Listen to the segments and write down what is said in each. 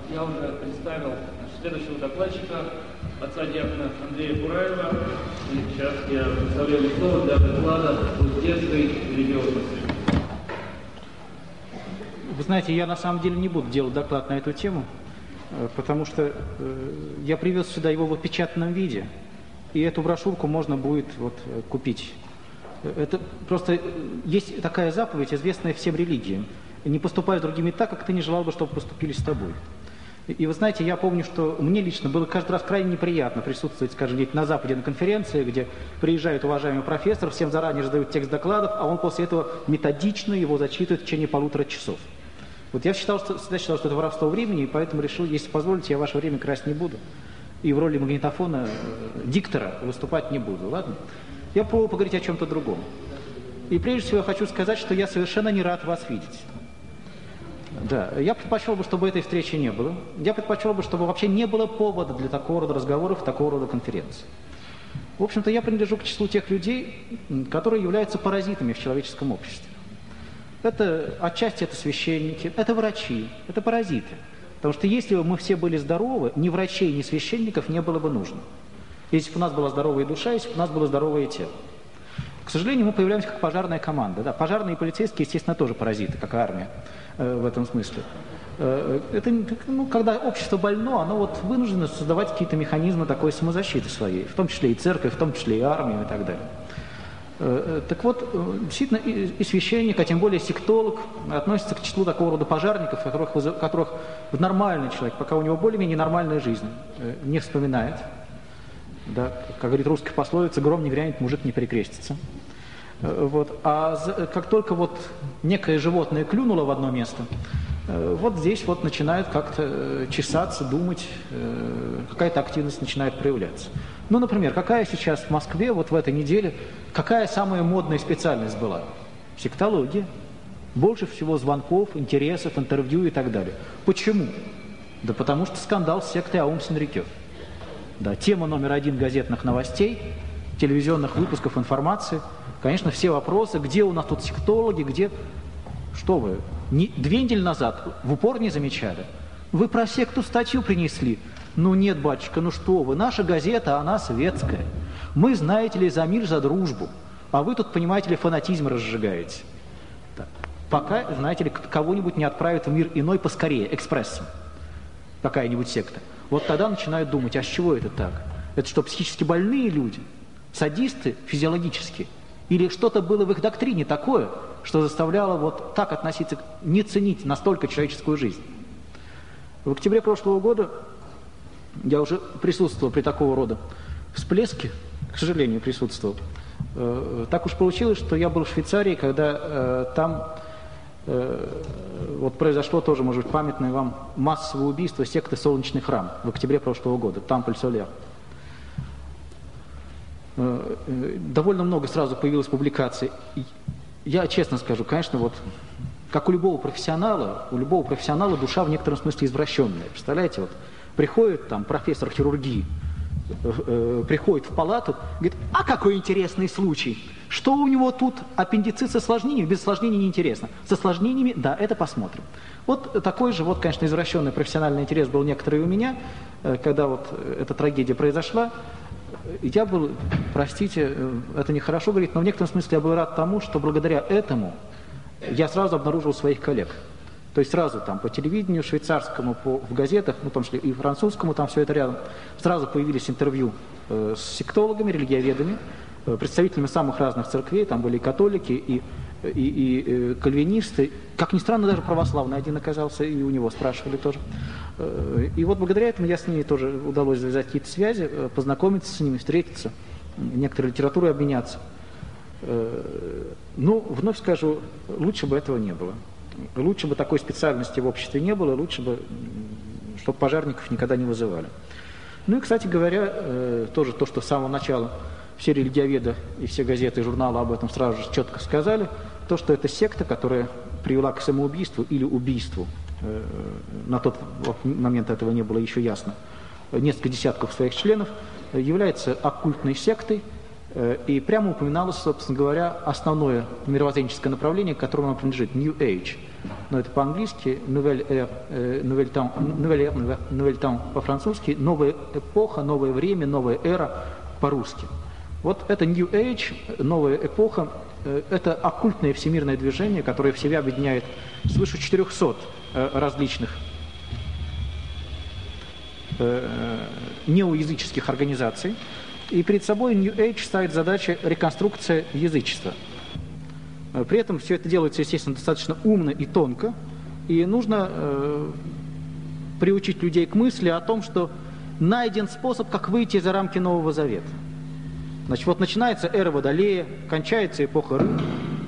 Я уже представил следующего докладчика, отца диакона Андрея Бураева. И сейчас я представляю слово для доклада о детской религиозности. Вы знаете, я на самом деле не буду делать доклад на эту тему, потому что я привез сюда его в опечатанном виде, и эту брошюрку можно будет купить. Это просто есть такая заповедь, известная всем религиям: не поступай с другими так, как ты не желал бы, чтобы поступили с тобой. И вы знаете, я помню, что мне лично было каждый раз крайне неприятно присутствовать, скажем, где-то на Западе на конференции, где приезжает уважаемый профессор, всем заранее раздают текст докладов, а он после этого методично его зачитывает в течение 1,5 часа. Вот я всегда считал, что это воровство времени, и поэтому решил, если позволите, я ваше время красть не буду. И в роли магнитофона, диктора выступать не буду, ладно? Я пробую поговорить о чем-то другом. И прежде всего я хочу сказать, что я совершенно не рад вас видеть. Да, я предпочел бы, чтобы этой встречи не было. Я предпочел бы, чтобы вообще не было повода для такого рода разговоров, такого рода конференций. В общем-то, я принадлежу к числу тех людей, которые являются паразитами в человеческом обществе. Отчасти это священники, это врачи, это паразиты. Потому что если бы мы все были здоровы, ни врачей, ни священников не было бы нужно. Если бы у нас была здоровая душа, если бы у нас было здоровое тело. К сожалению, мы появляемся как пожарная команда. Да? Пожарные и полицейские, естественно, тоже паразиты, как армия в этом смысле. Когда общество больно, оно вынуждено создавать какие-то механизмы такой самозащиты своей, в том числе и церковь, в том числе и армию и так далее. Так вот, действительно, и священник, а тем более сектолог, относится к числу такого рода пожарников, которых нормальный человек, пока у него более-менее нормальная жизнь, не вспоминает. Да, как говорит русская пословица, гром не грянет, мужик не перекрестится. А как только некое животное клюнуло в одно место, здесь начинают как-то чесаться, думать, какая-то активность начинает проявляться. Ну, например, какая сейчас в Москве в этой неделе, какая самая модная специальность была? Сектология. Больше всего звонков, интересов, интервью и так далее. Почему? Да потому что скандал с сектой Аум Синрикё. Да, тема номер 1 газетных новостей, телевизионных выпусков информации. Конечно, все вопросы, где у нас тут сектологи, где... Что вы, 2 недели назад в упор не замечали? Вы про секту статью принесли? Ну нет, батюшка, ну что вы, наша газета, она светская. Мы, знаете ли, за мир, за дружбу. А вы тут, понимаете ли, фанатизм разжигаете. Да. Пока, знаете ли, кого-нибудь не отправят в мир иной поскорее, экспрессом. Какая-нибудь секта. Тогда начинают думать, а с чего это так? Это что, психически больные люди? Садисты физиологически? Или что-то было в их доктрине такое, что заставляло так относиться, не ценить настолько человеческую жизнь? В октябре прошлого года я уже присутствовал при такого рода всплеске, к сожалению, присутствовал. Так уж получилось, что я был в Швейцарии, когда там произошло тоже, может быть, памятное вам массовое убийство секты «Солнечный храм» в октябре прошлого года, Тампль-Соляр. Довольно много сразу появилось публикаций. Я честно скажу, конечно, как у любого профессионала душа в некотором смысле извращенная. Представляете, приходит там профессор хирургии, приходит в палату, говорит, а какой интересный случай. Что у него тут? Аппендицит с осложнениями? Без осложнений неинтересно. С осложнениями, да, это посмотрим. Такой же, конечно, извращенный профессиональный интерес был некоторый у меня, когда эта трагедия произошла. Я был, простите, это нехорошо говорить, но в некотором смысле я был рад тому, что благодаря этому я сразу обнаружил своих коллег. То есть сразу там по телевидению швейцарскому, в газетах, в том числе и французскому, там все это рядом, сразу появились интервью с сектологами, религиоведами, представителями самых разных церквей, там были и католики, и кальвинисты, как ни странно, даже православный один оказался, и у него спрашивали тоже. И благодаря этому я с ними тоже удалось завязать какие-то связи, познакомиться с ними, встретиться, некоторой литературой обменяться. Вновь скажу, лучше бы этого не было. Лучше бы такой специальности в обществе не было, лучше бы, чтобы пожарников никогда не вызывали. И, кстати говоря, тоже то, что с самого начала все религиоведы и все газеты и журналы об этом сразу же четко сказали, то, что это секта, которая привела к самоубийству или убийству, на тот момент этого не было еще ясно, несколько десятков своих членов, является оккультной сектой, И прямо упоминалось, собственно говоря, основное мировоззренческое направление, к которому оно принадлежит, New Age. Но это по-английски, Nouvelle Temps по-французски, новая эпоха, новое время, новая эра по-русски. Вот это New Age, новая эпоха, это оккультное всемирное движение, которое в себе объединяет свыше 400 различных неоязыческих организаций. И перед собой New Age ставит задачу реконструкция язычества. При этом все это делается, естественно, достаточно умно и тонко. И нужно приучить людей к мысли о том, что найден способ, как выйти за рамки Нового Завета. Значит, вот начинается эра Водолея, кончается эпоха рыб.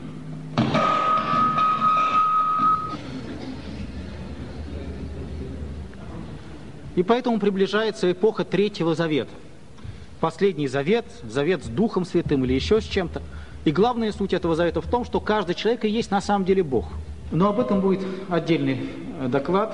И поэтому приближается эпоха Третьего Завета. Последний завет, завет с Духом Святым или еще с чем-то. И главная суть этого завета в том, что каждый человек и есть на самом деле Бог. Но об этом будет отдельный доклад,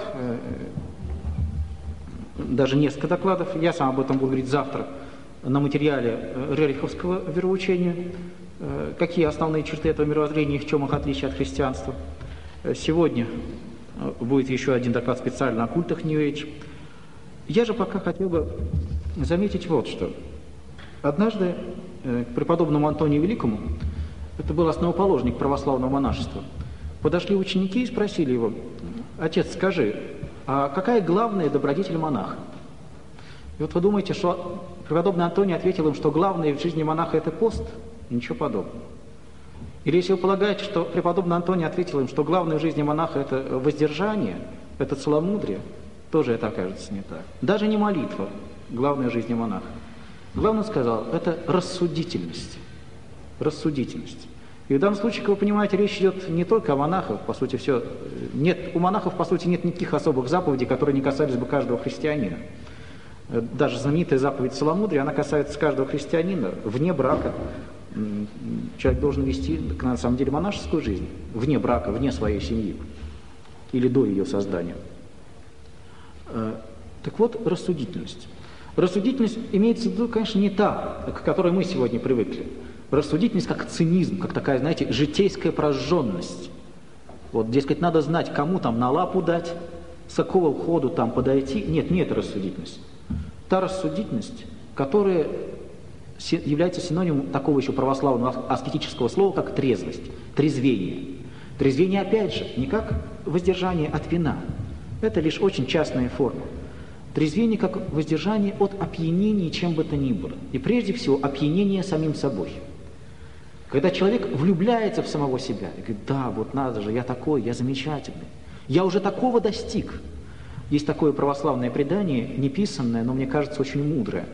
даже несколько докладов. Я сам об этом буду говорить завтра на материале Рериховского вероучения. Какие основные черты этого мировоззрения и в чем их отличие от христианства. Сегодня будет еще один доклад специально о культах New Age. Я же пока хотел бы заметить вот что. Однажды к преподобному Антонию Великому, это был основоположник православного монашества, подошли ученики и спросили его: «Отец, скажи, а какая главная добродетель монаха?» И вот вы думаете, что преподобный Антоний ответил им, что главное в жизни монаха – это пост? Ничего подобного. Или если вы полагаете, что преподобный Антоний ответил им, что главное в жизни монаха – это воздержание, это целомудрие, тоже это окажется не так. Даже не молитва главное в жизни монаха. Главное сказал, это рассудительность. Рассудительность. И в данном случае, как вы понимаете, речь идет не только о монахах, по сути, все. Нет, у монахов, по сути, нет никаких особых заповедей, которые не касались бы каждого христианина. Даже знаменитая заповедь целомудрия, она касается каждого христианина вне брака. Человек должен вести, на самом деле, монашескую жизнь вне брака, вне своей семьи или до ее создания. Так вот, рассудительность. Рассудительность имеется в виду, конечно, не та, к которой мы сегодня привыкли. Рассудительность как цинизм, как такая, знаете, житейская прожженность. Вот, дескать, надо знать, кому там на лапу дать, с какого входу там подойти. Нет, не это рассудительность. Та рассудительность, которая является синонимом такого еще православного аскетического слова, как трезвость, трезвение. Трезвение, опять же, не как воздержание от вина. Это лишь очень частная форма. Трезвение как воздержание от опьянения чем бы то ни было. И прежде всего опьянение самим собой. Когда человек влюбляется в самого себя и говорит: да, вот надо же, я такой, я замечательный, я уже такого достиг. Есть такое православное предание, неписанное, но мне кажется очень мудрое.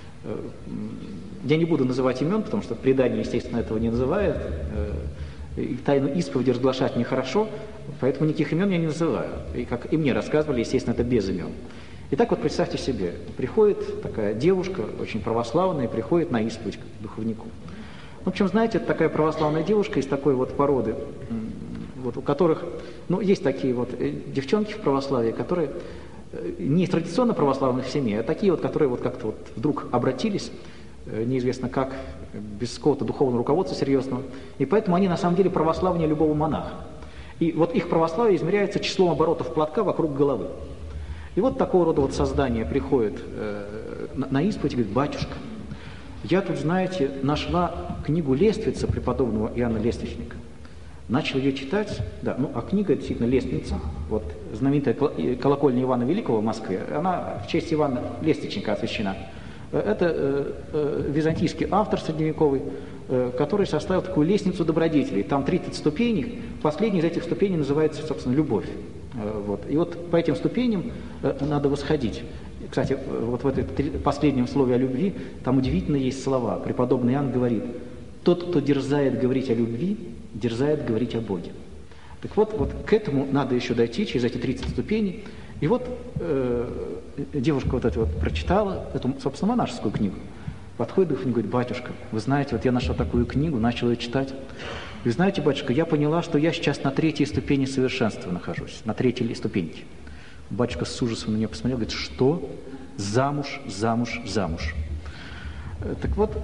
Я не буду называть имен, потому что предание, естественно, этого не называет. И тайну исповеди разглашать нехорошо, поэтому никаких имен я не называю. И как и мне рассказывали, естественно, это без имен. Итак, вот представьте себе, приходит такая девушка, очень православная, приходит на исповедь к духовнику. В общем, знаете, это такая православная девушка из такой вот породы, вот, у которых, ну, есть такие вот девчонки в православии, которые не из традиционно православных семей, а такие вот, которые вот как-то вот вдруг обратились, неизвестно как, без какого-то духовного руководства серьезного, и поэтому они на самом деле православнее любого монаха. И вот их православие измеряется числом оборотов платка вокруг головы. И вот такого рода вот создание приходит на исповедь и говорит: батюшка, я тут, знаете, нашла книгу Лествица преподобного Иоанна Лествичника. Начал ее читать, да, ну, а книга действительно Лествница, вот знаменитая колокольня Ивана Великого в Москве, она в честь Ивана Лествичника освящена. Это византийский автор средневековый, который составил такую лестницу добродетелей. Там 30 ступеней, последняя из этих ступеней называется, собственно, любовь. Вот. И вот по этим ступеням надо восходить. Кстати, вот в этом последнем слове о любви, там удивительно есть слова. Преподобный Иоанн говорит: тот, кто дерзает говорить о любви, дерзает говорить о Боге. Так вот, вот к этому надо еще дойти, через эти 30 ступеней. И вот девушка вот это вот прочитала, эту, собственно, монашескую книгу. Подходит духовник и говорит: батюшка, вы знаете, вот я нашла такую книгу, начал ее читать. Вы знаете, батюшка, я поняла, что я сейчас на 3-й ступени совершенства нахожусь, на 3-й ступеньке. Батюшка с ужасом на нее посмотрел, говорит: что? Замуж, замуж, замуж. Так вот,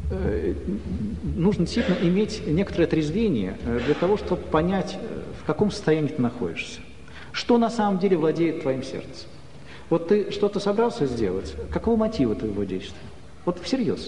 нужно действительно иметь некоторое трезвение для того, чтобы понять, в каком состоянии ты находишься. Что на самом деле владеет твоим сердцем. Вот ты что-то собрался сделать, какого мотива твоего действия? Вот всерьез.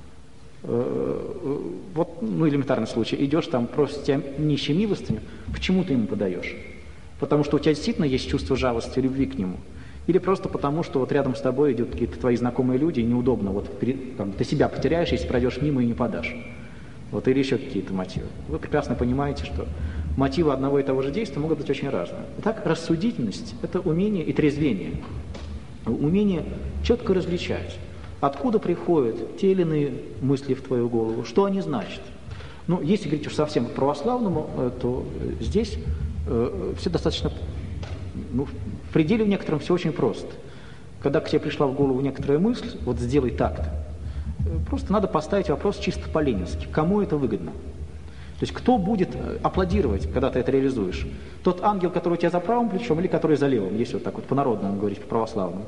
Вот, элементарный случай, идешь там, просит тебя нищий милостыню, почему ты ему подаешь? Потому что у тебя действительно есть чувство жалости, любви к нему? Или просто потому, что вот рядом с тобой идут какие-то твои знакомые люди, и неудобно, вот ты себя потеряешь, если пройдешь мимо и не подашь. Вот, или еще какие-то мотивы. Вы прекрасно понимаете, что мотивы одного и того же действия могут быть очень разные. Итак, рассудительность – это умение и трезвение. Умение четко различать, откуда приходят те или иные мысли в твою голову, что они значат. Если говорить уж совсем к православному, то здесь все достаточно, в пределе в некотором все очень просто. Когда к тебе пришла в голову некоторая мысль, вот сделай так-то, просто надо поставить вопрос чисто по-ленински, кому это выгодно. То есть кто будет аплодировать, когда ты это реализуешь? Тот ангел, который у тебя за правым плечом, или который за левым, если вот так вот по-народному говорить, по-православному.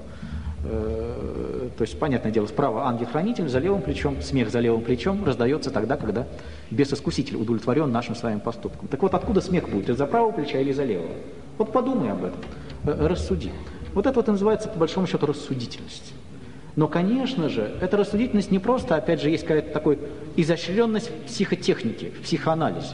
То есть, понятное дело, справа ангел-хранитель, за левым плечом, смех за левым плечом раздается тогда, когда бес-искуситель удовлетворен нашим с вами поступком. Так вот, откуда смех будет, из-за правого плеча или из-за левого? Вот подумай об этом, рассуди. Вот это вот и называется, по большому счету, рассудительность. Но, конечно же, эта рассудительность не просто, опять же, есть какая-то такая изощренность в психотехнике, в психоанализе.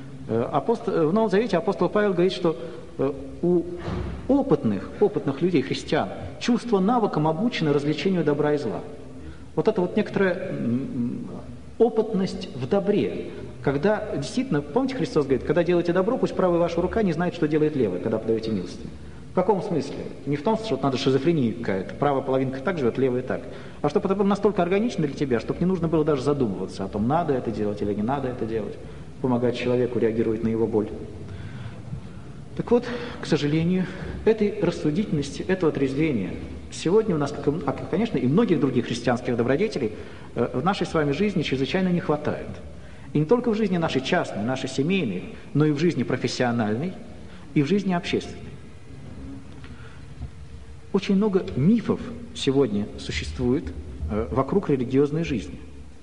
В Новом Завете апостол Павел говорит, что у опытных людей, христиан, чувство навыком обучено развлечению добра и зла. Вот это вот некоторая опытность в добре. Когда действительно, помните, Христос говорит, когда делаете добро, пусть правая ваша рука не знает, что делает левая, когда подаете милостыню. В каком смысле? Не в том, что надо шизофрения какая-то, правая половинка так живет, левая так. А чтобы это было настолько органично для тебя, чтобы не нужно было даже задумываться о том, надо это делать или не надо это делать. Помогать человеку реагировать на его боль. Так вот, к сожалению, этой рассудительности, этого трезвения сегодня у нас, как, конечно, и многих других христианских добродетелей, в нашей с вами жизни чрезвычайно не хватает. И не только в жизни нашей частной, нашей семейной, но и в жизни профессиональной, и в жизни общественной. Очень много мифов сегодня существует вокруг религиозной жизни.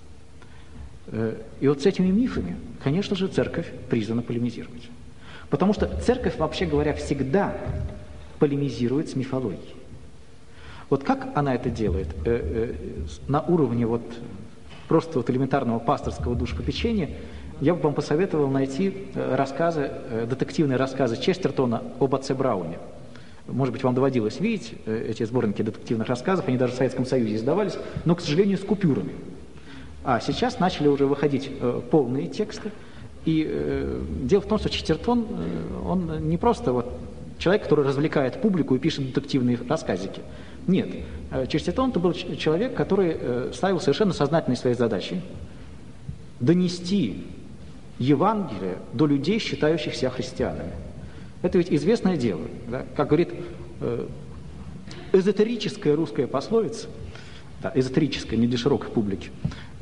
И вот с этими мифами, конечно же, церковь призвана полемизировать. Потому что церковь, вообще говоря, всегда полемизирует с мифологией. Вот как она это делает? На уровне просто элементарного пасторского душепопечения я бы вам посоветовал найти детективные рассказы Честертона об отце Брауне. Может быть, вам доводилось видеть эти сборники детективных рассказов, они даже в Советском Союзе издавались, но, к сожалению, с купюрами. А сейчас начали уже выходить полные тексты. И дело в том, что Честертон, он не просто человек, который развлекает публику и пишет детективные рассказики. Нет, Честертон это был человек, который ставил совершенно сознательной своей задачей донести Евангелие до людей, считающих себя христианами. Это ведь известное дело. Да? Как говорит эзотерическая русская пословица, да, эзотерическая, не для широкой публики,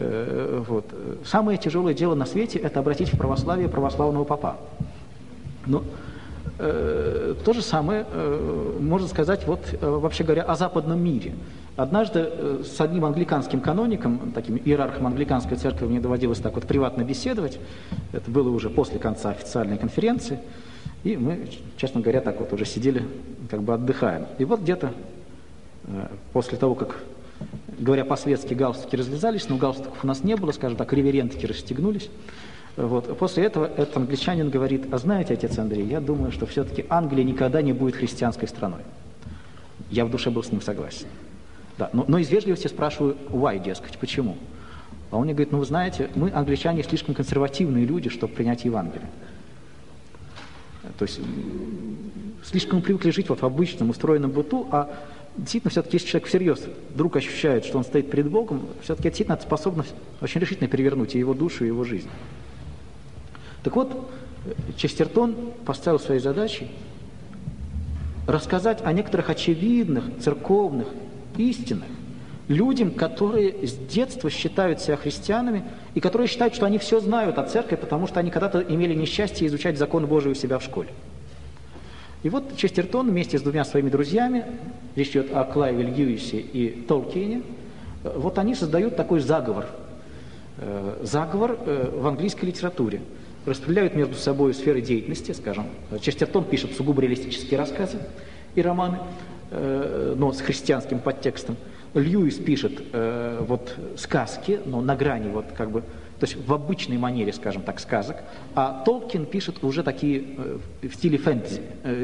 самое тяжелое дело на свете – это обратить в православие православного попа. Но то же самое можно сказать, вообще говоря, о западном мире. Однажды с одним англиканским каноником, таким иерархом англиканской церкви, мне доводилось так приватно беседовать. Это было уже после конца официальной конференции. И мы, честно говоря, так уже сидели, отдыхаем. И где-то после того, как, говоря по-светски, галстуки развязались, но галстуков у нас не было, скажем так, реверентки расстегнулись. После этого этот англичанин говорит: а знаете, отец Андрей, я думаю, что все-таки Англия никогда не будет христианской страной. Я в душе был с ним согласен. Да, но из вежливости спрашиваю, why, дескать, почему? А он мне говорит: вы знаете, мы, англичане, слишком консервативные люди, чтобы принять Евангелие. То есть слишком привыкли жить в обычном устроенном быту, а действительно все-таки, если человек всерьез вдруг ощущает, что он стоит перед Богом, все-таки действительно это способно очень решительно перевернуть и его душу, и его жизнь. Так вот, Честертон поставил своей задачей рассказать о некоторых очевидных церковных истинах людям, которые с детства считают себя христианами и которые считают, что они все знают о церкви, потому что они когда-то имели несчастье изучать закон Божий у себя в школе. И Честертон вместе с двумя своими друзьями, речь идет о Клайве Льюисе и Толкиене, они создают такой заговор заговор в английской литературе. Распределяют между собой сферы деятельности, скажем. Честертон пишет сугубо реалистические рассказы и романы, но с христианским подтекстом. Льюис пишет сказки, но на грани то есть в обычной манере, скажем так, сказок, а Толкин пишет уже такие в стиле фэнтези,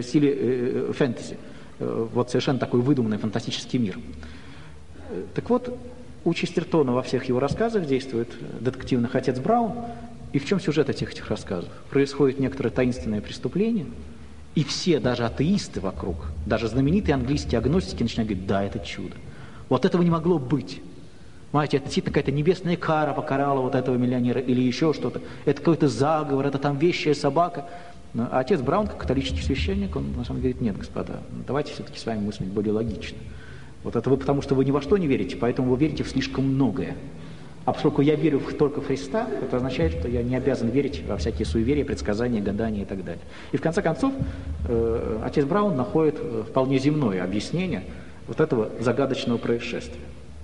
совершенно такой выдуманный фантастический мир. Так вот, у Честертона во всех его рассказах действует детективный отец Браун. И в чем сюжет этих рассказов? Происходит некоторое таинственное преступление, и все, даже атеисты вокруг, даже знаменитые английские агностики начинают говорить: да, это чудо. Вот этого не могло быть. Понимаете, это действительно какая-то небесная кара покарала вот этого миллионера или еще что-то. Это какой-то заговор, это там вещая собака. Но отец Браун, как католический священник, он на самом деле говорит: нет, господа, давайте все-таки с вами мыслить более логично. Вот это вы потому, что вы ни во что не верите, поэтому вы верите в слишком многое. А поскольку я верю только в Христа, это означает, что я не обязан верить во всякие суеверия, предсказания, гадания и так далее. И в конце концов, отец Браун находит вполне земное объяснение вот этого загадочного происшествия.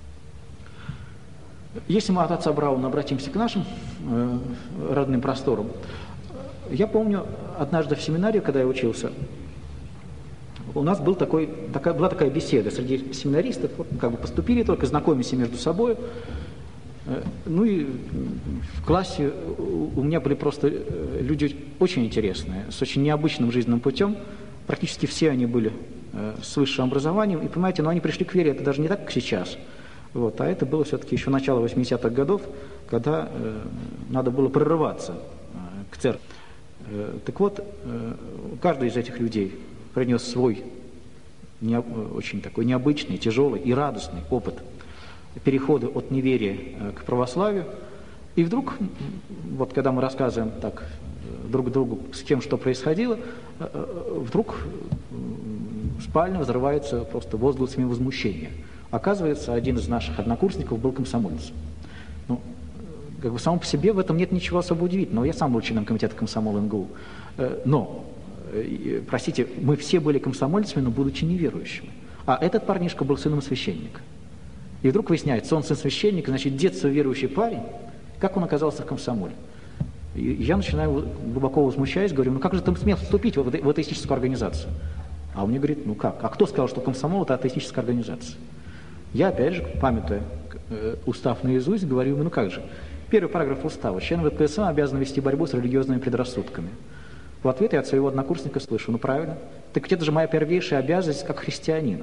Если мы от отца Брауна обратимся к нашим родным просторам, я помню, однажды в семинарии, когда я учился, у нас была такая беседа среди семинаристов, поступили только, знакомимся между собой. Ну и в классе у меня были просто люди очень интересные, с очень необычным жизненным путем. Практически все они были с высшим образованием. И, понимаете, они пришли к вере, это даже не так, как сейчас. А это было все-таки еще начало 80-х годов, когда надо было прорываться к церкви. Так вот, каждый из этих людей принес свой очень такой необычный, тяжелый и радостный опыт перехода от неверия к православию. И вдруг, когда мы рассказываем так друг другу, с кем что происходило, вдруг спальня взрывается просто возгласами возмущения. Оказывается, один из наших однокурсников был комсомольцем. Само по себе в этом нет ничего особо удивительного. Я сам был членом комитета комсомола МГУ. Но, простите, мы все были комсомольцами, но будучи неверующими. А этот парнишка был сыном священника. И вдруг выясняется, он сын священника, значит, детство верующий парень, как он оказался в комсомоле? И я начинаю, глубоко возмущаясь, говорю: как же ты смел вступить в атеистическую организацию? А он мне говорит: как? А кто сказал, что комсомол — это атеистическая организация? Я, опять же, памятуя устав наизусть, говорю ему: как же? Первый параграф устава: члены ВКСМ обязаны вести борьбу с религиозными предрассудками. В ответ я от своего однокурсника слышу: правильно, так ведь это же моя первейшая обязанность как христианина.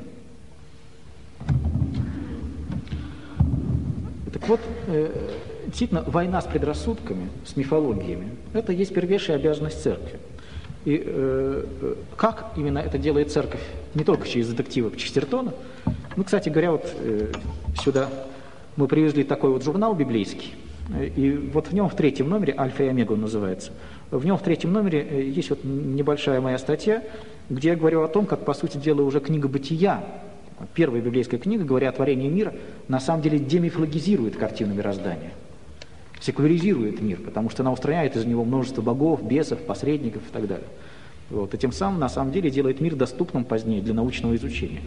Так вот, действительно, война с предрассудками, с мифологиями, это есть первейшая обязанность церкви. И как именно это делает церковь, не только через детективов Честертона. Кстати говоря, сюда мы привезли такой журнал библейский, и в нем в 3-м номере, «Альфа и Омега» он называется, в нем в 3-м номере есть небольшая моя статья, где я говорю о том, как, по сути дела, уже книга «Бытия», первая библейская книга, говоря о творении мира, на самом деле демифологизирует картину мироздания, секуляризирует мир, потому что она устраняет из него множество богов, бесов, посредников и так далее. И тем самым, на самом деле, делает мир доступным позднее для научного изучения.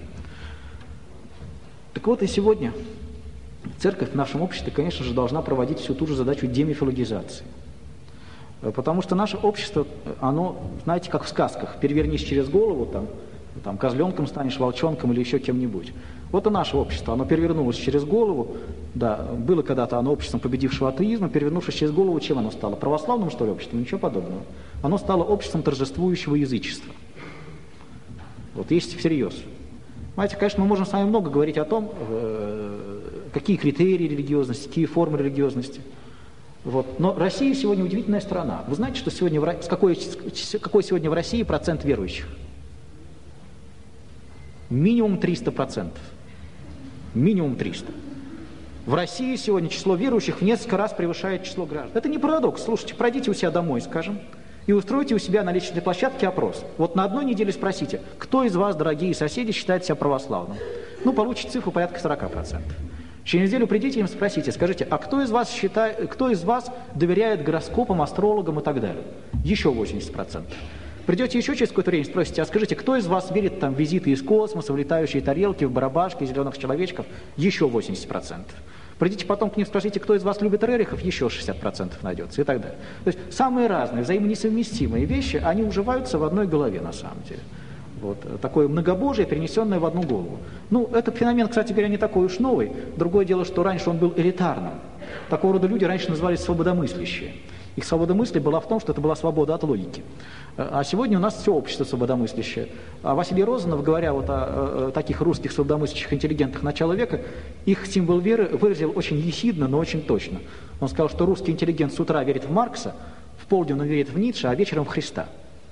Так вот, и сегодня церковь в нашем обществе, конечно же, должна проводить всю ту же задачу демифологизации. Потому что наше общество, оно, знаете, как в сказках: перевернись через голову, там козленком станешь, волчонком или еще кем-нибудь. Вот и наше общество, оно перевернулось через голову, да, было когда-то оно обществом победившего атеизма, перевернувшись через голову, чем оно стало? Православным, что ли, обществом? Ничего подобного. Оно стало обществом торжествующего язычества. Есть всерьез. Знаете, конечно, мы можем с вами много говорить о том, какие критерии религиозности, какие формы религиозности. Но Россия сегодня удивительная страна. Вы знаете, что сегодня какой сегодня в России процент верующих? Минимум 300%. Минимум 300%. В России сегодня число верующих в несколько раз превышает число граждан. Это не парадокс. Слушайте, пройдите у себя домой, скажем, и устройте у себя на личной площадке опрос. На одной неделе спросите: кто из вас, дорогие соседи, считает себя православным? Получите цифру порядка 40%. Через неделю придите им, спросите, скажите: а кто из вас доверяет гороскопам, астрологам и так далее? Еще 80%. Придете еще через какое-то время, спросите: а скажите, кто из вас верит в визиты из космоса, в летающие тарелки, в барабашки, зеленых человечков? Еще 80%. Придите потом к ним, спросите, кто из вас любит Рерихов, еще 60% найдется и так далее. То есть самые разные, взаимонесовместимые вещи, они уживаются в одной голове на самом деле. Вот, такое многобожие, перенесенное в одну голову. Ну, этот феномен, кстати говоря, не такой уж новый. Другое дело, что раньше он был элитарным. Такого рода люди раньше назывались свободомыслящие. Их свобода мысли была в том, что это была свобода от логики. А сегодня у нас все общество свободомыслящее. А Василий Розанов, говоря вот о таких русских свободомыслящих интеллигентах начала века, их символ веры выразил очень ехидно, но очень точно. Он сказал, что русский интеллигент с утра верит в Маркса, в полдень он верит в Ницше, а вечером в Христа.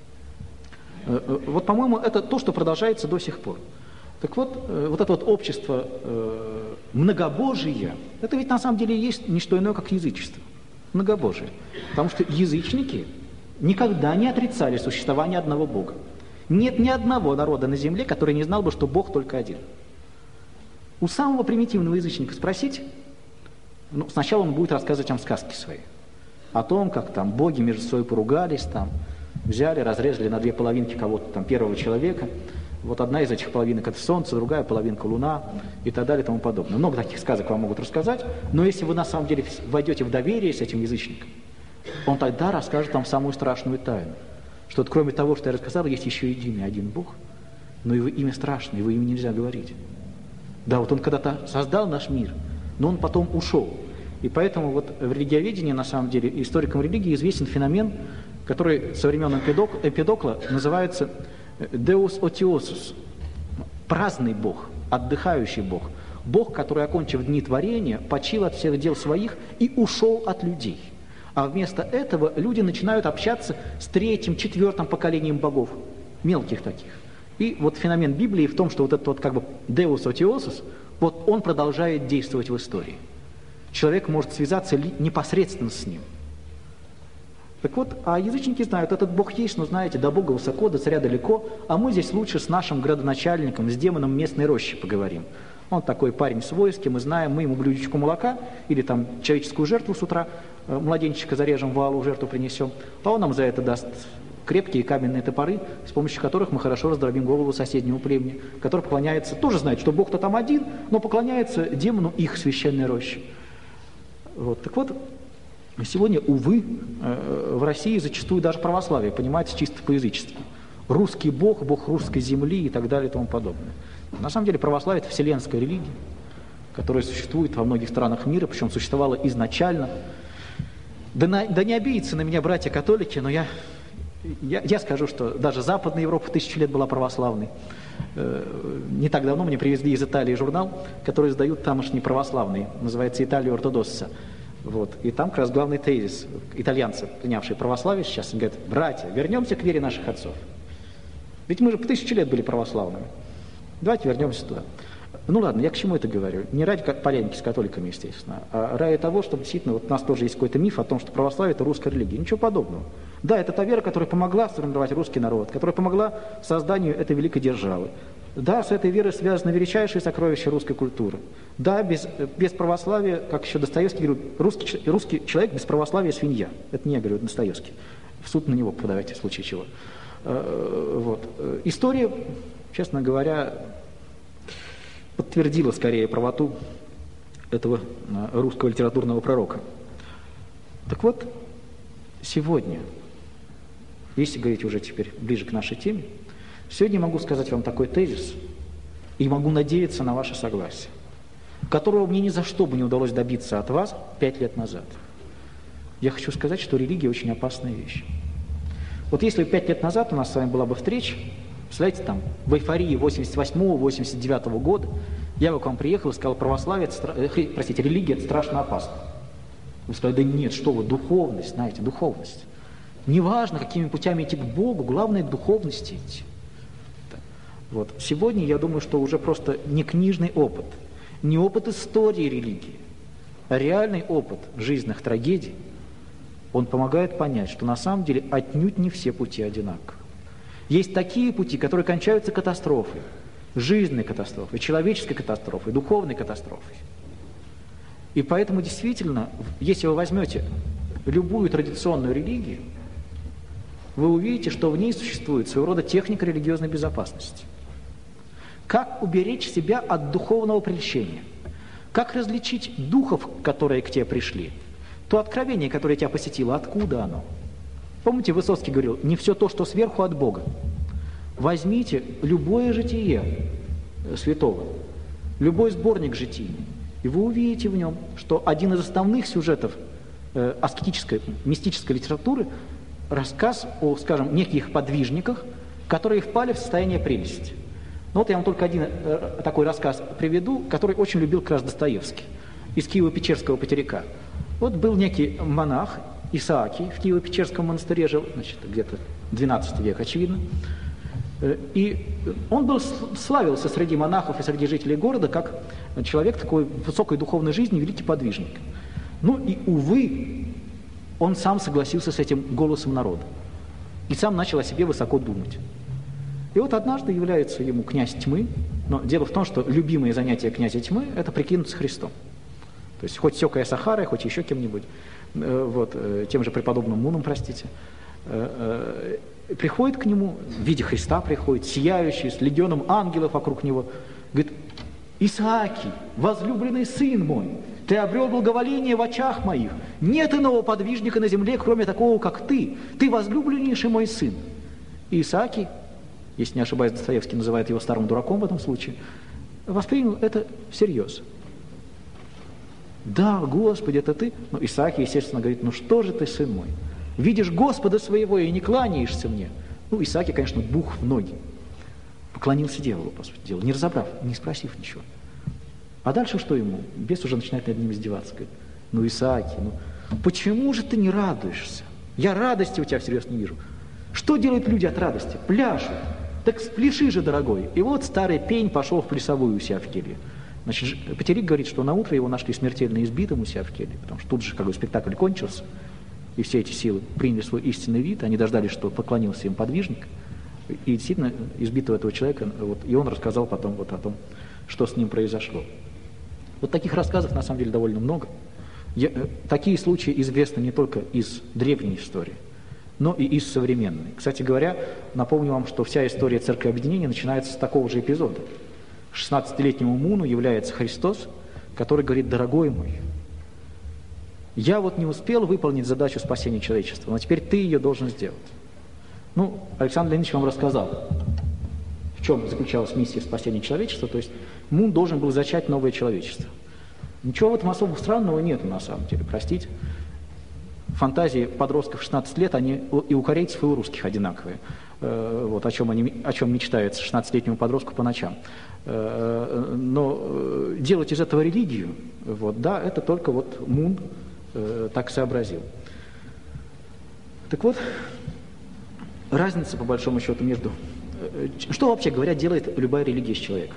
Вот, по-моему, это то, что продолжается до сих пор. Так вот, вот это вот общество многобожия, это ведь на самом деле есть не что иное, как язычество. Многобожие. Потому что язычники никогда не отрицали существование одного Бога. Нет ни одного народа на земле, который не знал бы, что Бог только один. У самого примитивного язычника спросить, ну, сначала он будет рассказывать вам сказки свои. О том, как там боги между собой поругались, там, взяли, разрезали на две половинки кого-то там, первого человека. Вот одна из этих половинок – это Солнце, другая половинка – Луна и так далее и тому подобное. Много таких сказок вам могут рассказать, но если вы на самом деле войдете в доверие с этим язычником, он тогда расскажет вам самую страшную тайну. Что вот, кроме того, что я рассказал, есть еще единый один Бог, но его имя страшное, его имя нельзя говорить. Да, вот он когда-то создал наш мир, но он потом ушел. И поэтому вот в религиоведении, на самом деле, историкам религии известен феномен, который со времен Эмпидокла называется «Deus otiosus» – праздный Бог, отдыхающий Бог. Бог, который, окончив дни творения, почил от всех дел своих и ушел от людей. А вместо этого люди начинают общаться с третьим, четвертым поколением богов, мелких таких. И вот феномен Библии в том, что вот этот вот как бы «Deus otiosus», вот он продолжает действовать в истории. Человек может связаться непосредственно с ним. Так вот, а язычники знают, этот Бог есть, но знаете, до Бога высоко, до царя далеко, а мы здесь лучше с нашим градоначальником, с демоном местной рощи поговорим. Он такой парень с войски, мы знаем, мы ему блюдечку молока или там человеческую жертву с утра, младенчика зарежем, валу жертву принесем, а он нам за это даст крепкие каменные топоры, с помощью которых мы хорошо раздробим голову соседнему племени, который поклоняется, тоже знает, что Бог-то там один, но поклоняется демону их священной рощи. Вот, так вот, сегодня, увы, в России зачастую даже православие понимается чисто по язычеству. Русский Бог, Бог русской земли и так далее и тому подобное. На самом деле православие – это вселенская религия, которая существует во многих странах мира, причем существовала изначально. Да не обидятся на меня братья-католики, но я скажу, что даже Западная Европа 1000 лет была православной. Не так давно мне привезли из Италии журнал, который издают тамошние православные, называется «Италия ортодосса». Вот. И там как раз главный тезис, итальянцы, принявшие православие сейчас, говорят: братья, вернемся к вере наших отцов. Ведь мы же по 1000 лет были православными. Давайте вернемся туда. Ну ладно, я к чему это говорю? Не ради полемики с католиками, естественно, а ради того, чтобы действительно, вот у нас тоже есть какой-то миф о том, что православие – это русская религия. Ничего подобного. Да, это та вера, которая помогла сформировать русский народ, которая помогла созданию этой великой державы. Да, с этой верой связаны величайшие сокровища русской культуры. Да, без православия, как еще Достоевский говорит, русский человек без православия – свинья. Это не я говорю, это Достоевский. В суд на него подавайте, в случае чего. Вот. История, честно говоря, подтвердила скорее правоту этого русского литературного пророка. Так вот, сегодня, если говорить уже теперь ближе к нашей теме, сегодня могу сказать вам такой тезис, и могу надеяться на ваше согласие, которого мне ни за что бы не удалось добиться от вас 5 лет назад. Я хочу сказать, что религия очень опасная вещь. Вот если 5 лет назад у нас с вами была бы встреча, представляете, там, в эйфории 88-89 года, я бы к вам приехал и сказал: православие, религия – это страшно опасно. Вы сказали: да нет, что вы, духовность, знаете, духовность. Неважно, какими путями идти к Богу, главное к духовности идти. Вот. Сегодня, я думаю, что уже просто не книжный опыт, не опыт истории религии, а реальный опыт жизненных трагедий, он помогает понять, что на самом деле отнюдь не все пути одинаковы. Есть такие пути, которые кончаются катастрофой, жизненной катастрофой, человеческой катастрофой, духовной катастрофой. И поэтому действительно, если вы возьмете любую традиционную религию, вы увидите, что в ней существует своего рода техника религиозной безопасности. Как уберечь себя от духовного прельщения? Как различить духов, которые к тебе пришли? То откровение, которое тебя посетило, откуда оно? Помните, Высоцкий говорил, не все то, что сверху, от Бога. Возьмите любое житие святого, любой сборник житий, и вы увидите в нем, что один из основных сюжетов аскетической, мистической литературы – рассказ о, скажем, неких подвижниках, которые впали в состояние прелести. Ну вот я вам только один такой рассказ приведу, который очень любил как раз Достоевский, из Киево-Печерского потеряка. Вот был некий монах Исаакий в Киево-Печерском монастыре, жил, значит, где-то 12 век, очевидно. И он славился среди монахов и среди жителей города как человек такой высокой духовной жизни, великий подвижник. Ну и, увы, он сам согласился с этим голосом народа и сам начал о себе высоко думать. И вот однажды является ему князь тьмы, но дело в том, что любимое занятие князя тьмы – это прикинуться Христом. То есть хоть Сёкая Сахарой, хоть еще кем-нибудь, вот, тем же преподобным Муном, простите, приходит к нему, в виде Христа приходит, сияющий, с легионом ангелов вокруг него, говорит: «Исаакий, возлюбленный сын мой, ты обрел благоволение в очах моих, нет иного подвижника на земле, кроме такого, как ты возлюбленнейший мой сын». И Исаакий, если не ошибаюсь, Достоевский называет его старым дураком в этом случае, воспринял это всерьез. «Да, Господи, это ты?» Но Исаакий, естественно, говорит: «Ну что же ты, сын мой? Видишь Господа своего и не кланяешься мне». Ну, Исаакий, конечно, бух в ноги. Поклонился дьяволу, по сути дела, не разобрав, не спросив ничего. А дальше что ему? Бес уже начинает над ним издеваться. Говорит: «Ну, Исаакий, ну почему же ты не радуешься? Я радости у тебя всерьез не вижу. Что делают люди от радости? Пляшут. Так спляши же, дорогой». И вот старый пень пошел в плясовую у себя в келье. Значит, потерик говорит, что на утро его нашли смертельно избитым у себя в келье, потому что тут же как бы спектакль кончился, и все эти силы приняли свой истинный вид, они дождались, что поклонился им подвижник, и действительно избитого этого человека, вот, и он рассказал потом вот о том, что с ним произошло. Вот таких рассказов на самом деле довольно много. Такие случаи известны не только из древней истории, но и из современной. Кстати говоря, напомню вам, что вся история Церкви Объединения начинается с такого же эпизода. 16-летнему Муну является Христос, который говорит: «Дорогой мой, я вот не успел выполнить задачу спасения человечества, но теперь ты ее должен сделать». Ну, Александр Леонидович вам рассказал, в чем заключалась миссия спасения человечества, то есть Мун должен был зачать новое человечество. Ничего в этом особо странного нет на самом деле, простите. Фантазии подростков 16 лет, они и у корейцев, и у русских одинаковые. Вот, о чем мечтается 16-летнему подростку по ночам. Но делать из этого религию, вот, да, это только вот Мун так сообразил. Так вот, разница, по большому счету, между... Что, вообще говоря, делает любая религия с человеком?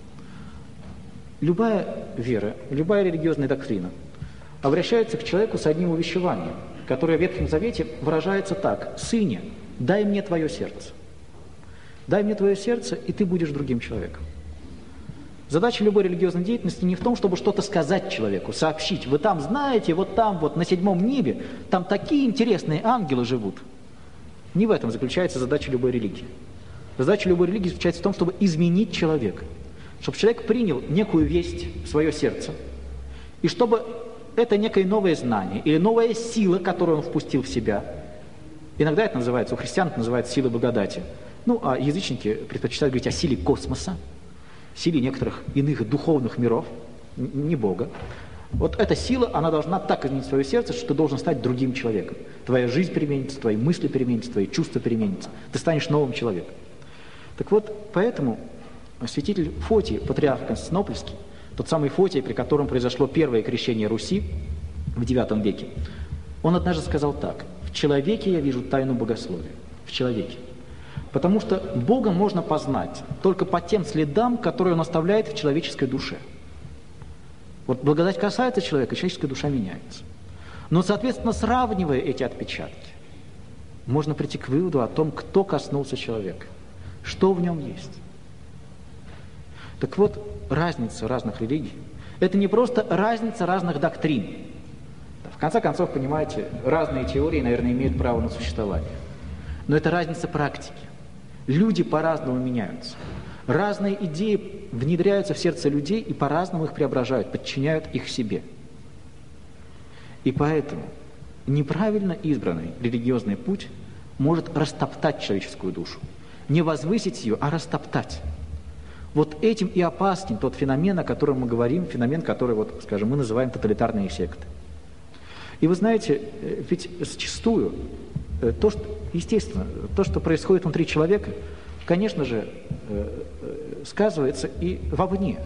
Любая вера, любая религиозная доктрина обращается к человеку с одним увещеванием, которое в Ветхом Завете выражается так: «Сыне, дай мне твое сердце. Дай мне твое сердце, и ты будешь другим человеком». Задача любой религиозной деятельности не в том, чтобы что-то сказать человеку, сообщить: «Вы там знаете, вот там, вот на 7-м небе, там такие интересные ангелы живут». Не в этом заключается задача любой религии. Задача любой религии заключается в том, чтобы изменить человека, чтобы человек принял некую весть в свое сердце, и чтобы это некое новое знание или новая сила, которую он впустил в себя. Иногда это называется, у христиан это называется сила благодати. Ну, а язычники предпочитают говорить о силе космоса, силе некоторых иных духовных миров, не Бога. Вот эта сила, она должна так изменить свое сердце, что ты должен стать другим человеком. Твоя жизнь переменится, твои мысли переменятся, твои чувства переменятся. Ты станешь новым человеком. Так вот, поэтому святитель Фотий, патриарх Константинопольский, тот самый Фотий, при котором произошло первое крещение Руси в IX веке, он однажды сказал так: «В человеке я вижу тайну богословия». В человеке. Потому что Бога можно познать только по тем следам, которые Он оставляет в человеческой душе. Вот благодать касается человека, человеческая душа меняется. Но, соответственно, сравнивая эти отпечатки, можно прийти к выводу о том, кто коснулся человека, что в нем есть. Так вот, разница разных религий – это не просто разница разных доктрин. В конце концов, понимаете, разные теории, наверное, имеют право на существование. Но это разница практики. Люди по-разному меняются. Разные идеи внедряются в сердце людей и по-разному их преображают, подчиняют их себе. И поэтому неправильно избранный религиозный путь может растоптать человеческую душу. Не возвысить ее, а растоптать. Вот этим и опасен тот феномен, о котором мы говорим, феномен, который, вот, скажем, мы называем тоталитарные секты. И вы знаете, ведь зачастую то, что, естественно, то, что происходит внутри человека, конечно же, сказывается и вовне.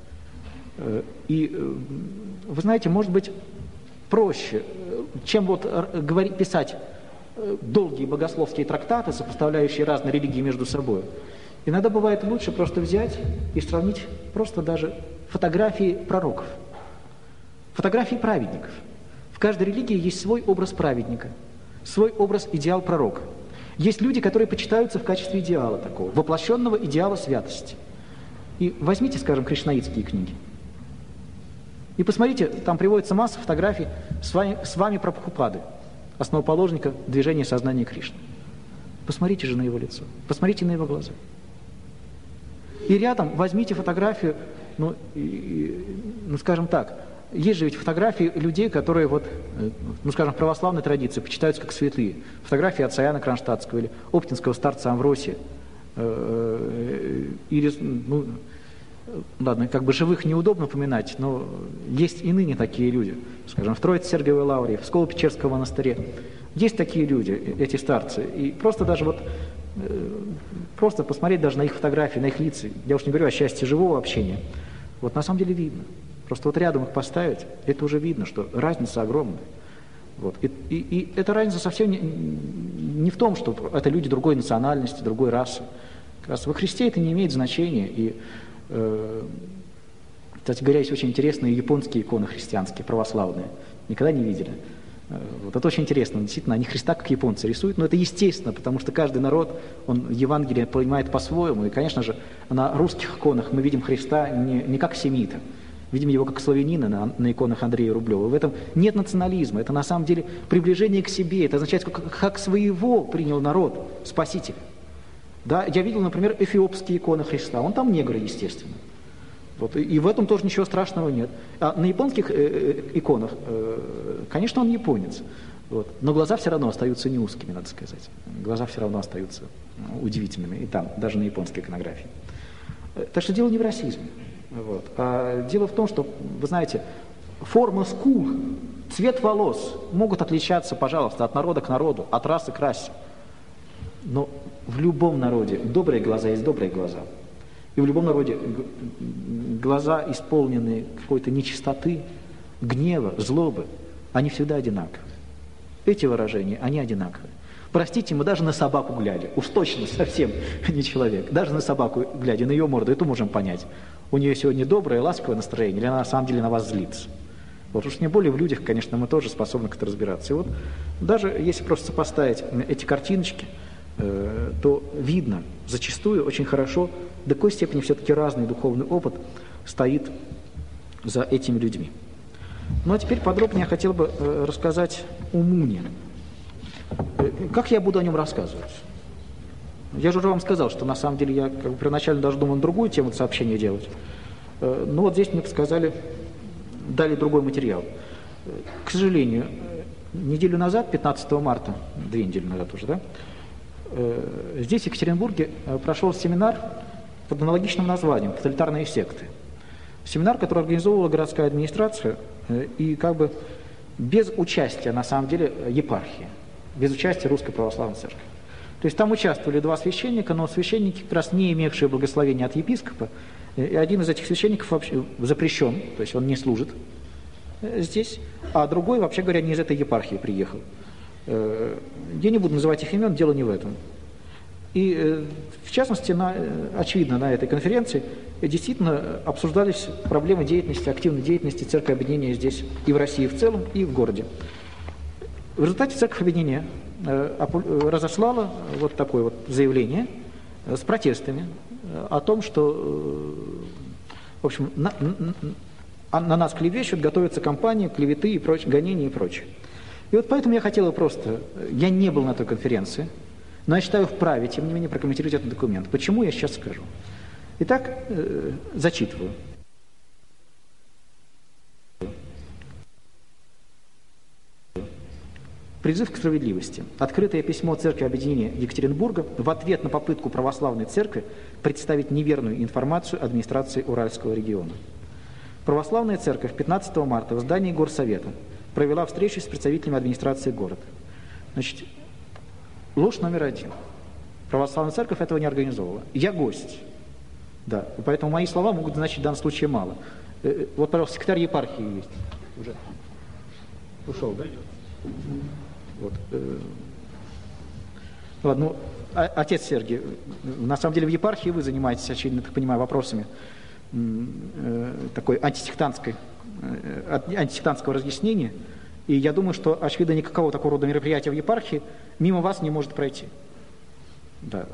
И, вы знаете, может быть, проще, чем вот писать долгие богословские трактаты, сопоставляющие разные религии между собой. Иногда бывает лучше просто взять и сравнить просто даже фотографии пророков, фотографии праведников. В каждой религии есть свой образ праведника, свой образ идеал пророка. Есть люди, которые почитаются в качестве идеала такого, воплощенного идеала святости. И возьмите, скажем, кришнаитские книги. И посмотрите, там приводится масса фотографий с вами Прабхупады, основоположника движения сознания Кришны. Посмотрите же на его лицо, посмотрите на его глаза. И рядом возьмите фотографию, скажем так, есть же ведь фотографии людей, которые вот, скажем, в православной традиции почитаются как святые. Фотографии отца Иоанна Кронштадтского или оптинского старца Амвросия. Или, ладно, как бы живых неудобно поминать, но есть и ныне такие люди. Скажем, в Троице-Сергиевой Лавре, в Псково-Печерском монастыре. Есть такие люди, эти старцы. И просто даже вот, просто посмотреть даже на их фотографии, на их лица. Я уж не говорю о счастье живого общения. Вот на самом деле видно. Просто вот рядом их поставить, это уже видно, что разница огромная. Вот. И эта разница совсем не в том, что это люди другой национальности, другой расы. Как раз во Христе это не имеет значения. И, кстати говоря, есть очень интересные японские иконы христианские, православные. Никогда не видели. Вот это очень интересно. Действительно, они Христа как японцы рисуют, но это естественно, потому что каждый народ, он Евангелие понимает по-своему. И, конечно же, на русских иконах мы видим Христа не как семита, видим его как славянина на иконах Андрея Рублева. В этом нет национализма, это на самом деле приближение к себе, это означает, как своего принял народ, Спасителя. Да? Я видел, например, эфиопские иконы Христа, он там негр, естественно. Вот. И в этом тоже ничего страшного нет. А на японских иконах, конечно, он японец, вот. Но глаза все равно остаются не узкими, надо сказать. Глаза все равно остаются удивительными, и там, даже на японской иконографии. Так что дело не в расизме. Вот. А дело в том, что, вы знаете, форма скул, цвет волос могут отличаться, пожалуйста, от народа к народу, от расы к расе. Но в любом народе добрые глаза есть добрые глаза. И в любом народе глаза, исполненные какой-то нечистоты, гнева, злобы, они всегда одинаковы. Эти выражения, они одинаковые. Простите, мы даже на собаку глядя, уж точно совсем не человек, даже на собаку глядя, на ее морду, это можем понять. У нее сегодня доброе, ласковое настроение, или она на самом деле на вас злится. Вот уж не более в людях, конечно, мы тоже способны как-то разбираться. И вот даже если просто сопоставить эти картиночки, то видно зачастую очень хорошо, до какой степени все-таки разный духовный опыт стоит за этими людьми. Ну а теперь подробнее я хотел бы рассказать о Муне. Как я буду о нем рассказывать? Я же уже вам сказал, что на самом деле я как бы первоначально даже думал на другую тему сообщения делать. Но вот здесь мне подсказали, дали другой материал. К сожалению, неделю назад, 15 марта, 2 недели назад уже, да, здесь, в Екатеринбурге, прошел семинар под аналогичным названием «Тоталитарные секты». Семинар, который организовывала городская администрация и как бы без участия, на самом деле, епархии, без участия Русской Православной Церкви. То есть там участвовали 2 священника, но священники, как раз не имевшие благословения от епископа, и один из этих священников вообще запрещен, то есть он не служит здесь, а другой, вообще говоря, не из этой епархии приехал. Я не буду называть их имен, дело не в этом. И, в частности, очевидно, на этой конференции действительно обсуждались проблемы деятельности, активной деятельности Церкви Объединения здесь и в России в целом, и в городе. В результате Церковь Объединения разослала вот такое вот заявление с протестами о том, что, в общем, на нас клевещут, готовятся кампании, клеветы и прочее, гонения и прочее. И вот поэтому я хотел просто, я не был на той конференции, но я считаю вправе, тем не менее, прокомментировать этот документ. Почему, я сейчас скажу. Итак, зачитываю. Призыв к справедливости. Открытое письмо Церкви Объединения Екатеринбурга в ответ на попытку православной церкви представить неверную информацию администрации Уральского региона. Православная церковь 15 марта в здании Горсовета провела встречу с представителями администрации города. Значит, ложь номер один. Православная церковь этого не организовывала. Я гость. Да, поэтому мои слова могут значить в данном случае мало. Вот, пожалуйста, секретарь епархии есть. Уже ушел, да? Вот. Ладно, ну, отец Сергий, на самом деле в епархии вы занимаетесь, очевидно, так понимаю, вопросами такой антисектантского разъяснения, и я думаю, что, очевидно, никакого такого рода мероприятия в епархии мимо вас не может пройти. Да.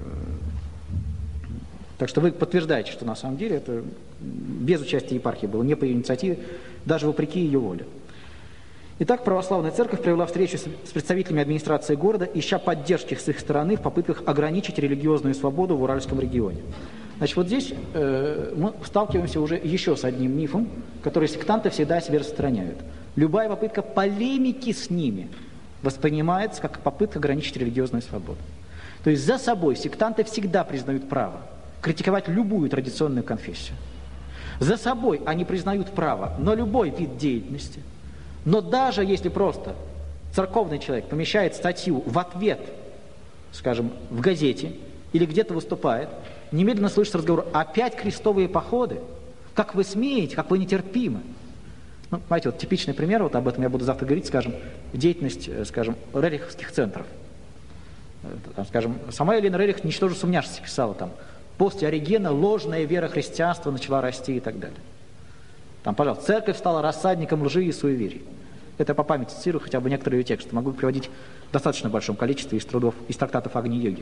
Так что вы подтверждаете, что на самом деле это без участия епархии было, не по ее инициативе, даже вопреки ее воле. Итак, православная церковь провела встречу с представителями администрации города, ища поддержки с их стороны в попытках ограничить религиозную свободу в Уральском регионе. Значит, вот здесь мы сталкиваемся уже еще с одним мифом, который сектанты всегда себе распространяют. Любая попытка полемики с ними воспринимается как попытка ограничить религиозную свободу. То есть за собой сектанты всегда признают право критиковать любую традиционную конфессию. За собой они признают право на любой вид деятельности. Но даже если просто церковный человек помещает статью в ответ, скажем, в газете или где-то выступает, немедленно слышится разговор: опять крестовые походы? Как вы смеете, как вы нетерпимы? Ну, понимаете, вот типичный пример, вот об этом я буду завтра говорить, скажем, деятельность, скажем, рериховских центров. Там, скажем, сама Елена Рерих, ничтоже сумняшися, писала там: после Оригена ложная вера христианства начала расти и так далее. Там, пожалуйста, церковь стала рассадником лжи и суеверий. Это я по памяти цитирую хотя бы некоторые ее тексты. Могу приводить в достаточно большом количестве из трудов, из трактатов Агни-йоги.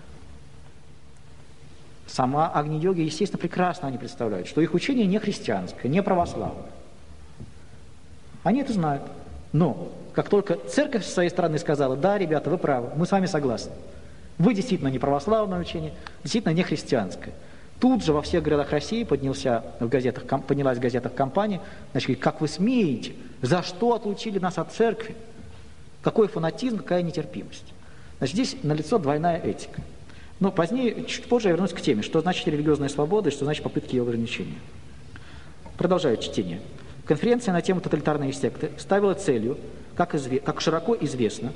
Сама Агни-йога, естественно, прекрасно они представляют, что их учение не христианское, не православное. Они это знают. Но как только церковь со своей стороны сказала: да, ребята, вы правы, мы с вами согласны. Вы действительно не православное учение, действительно не христианское. Тут же во всех городах России поднялась в газетах кампания, значит, как вы смеете, за что отлучили нас от церкви? Какой фанатизм, какая нетерпимость. Значит, здесь налицо двойная этика. Но позднее, чуть позже я вернусь к теме, что значит религиозная свобода и что значит попытки ее ограничения. Продолжаю чтение. Конференция на тему тоталитарные секты ставила целью, как широко известно,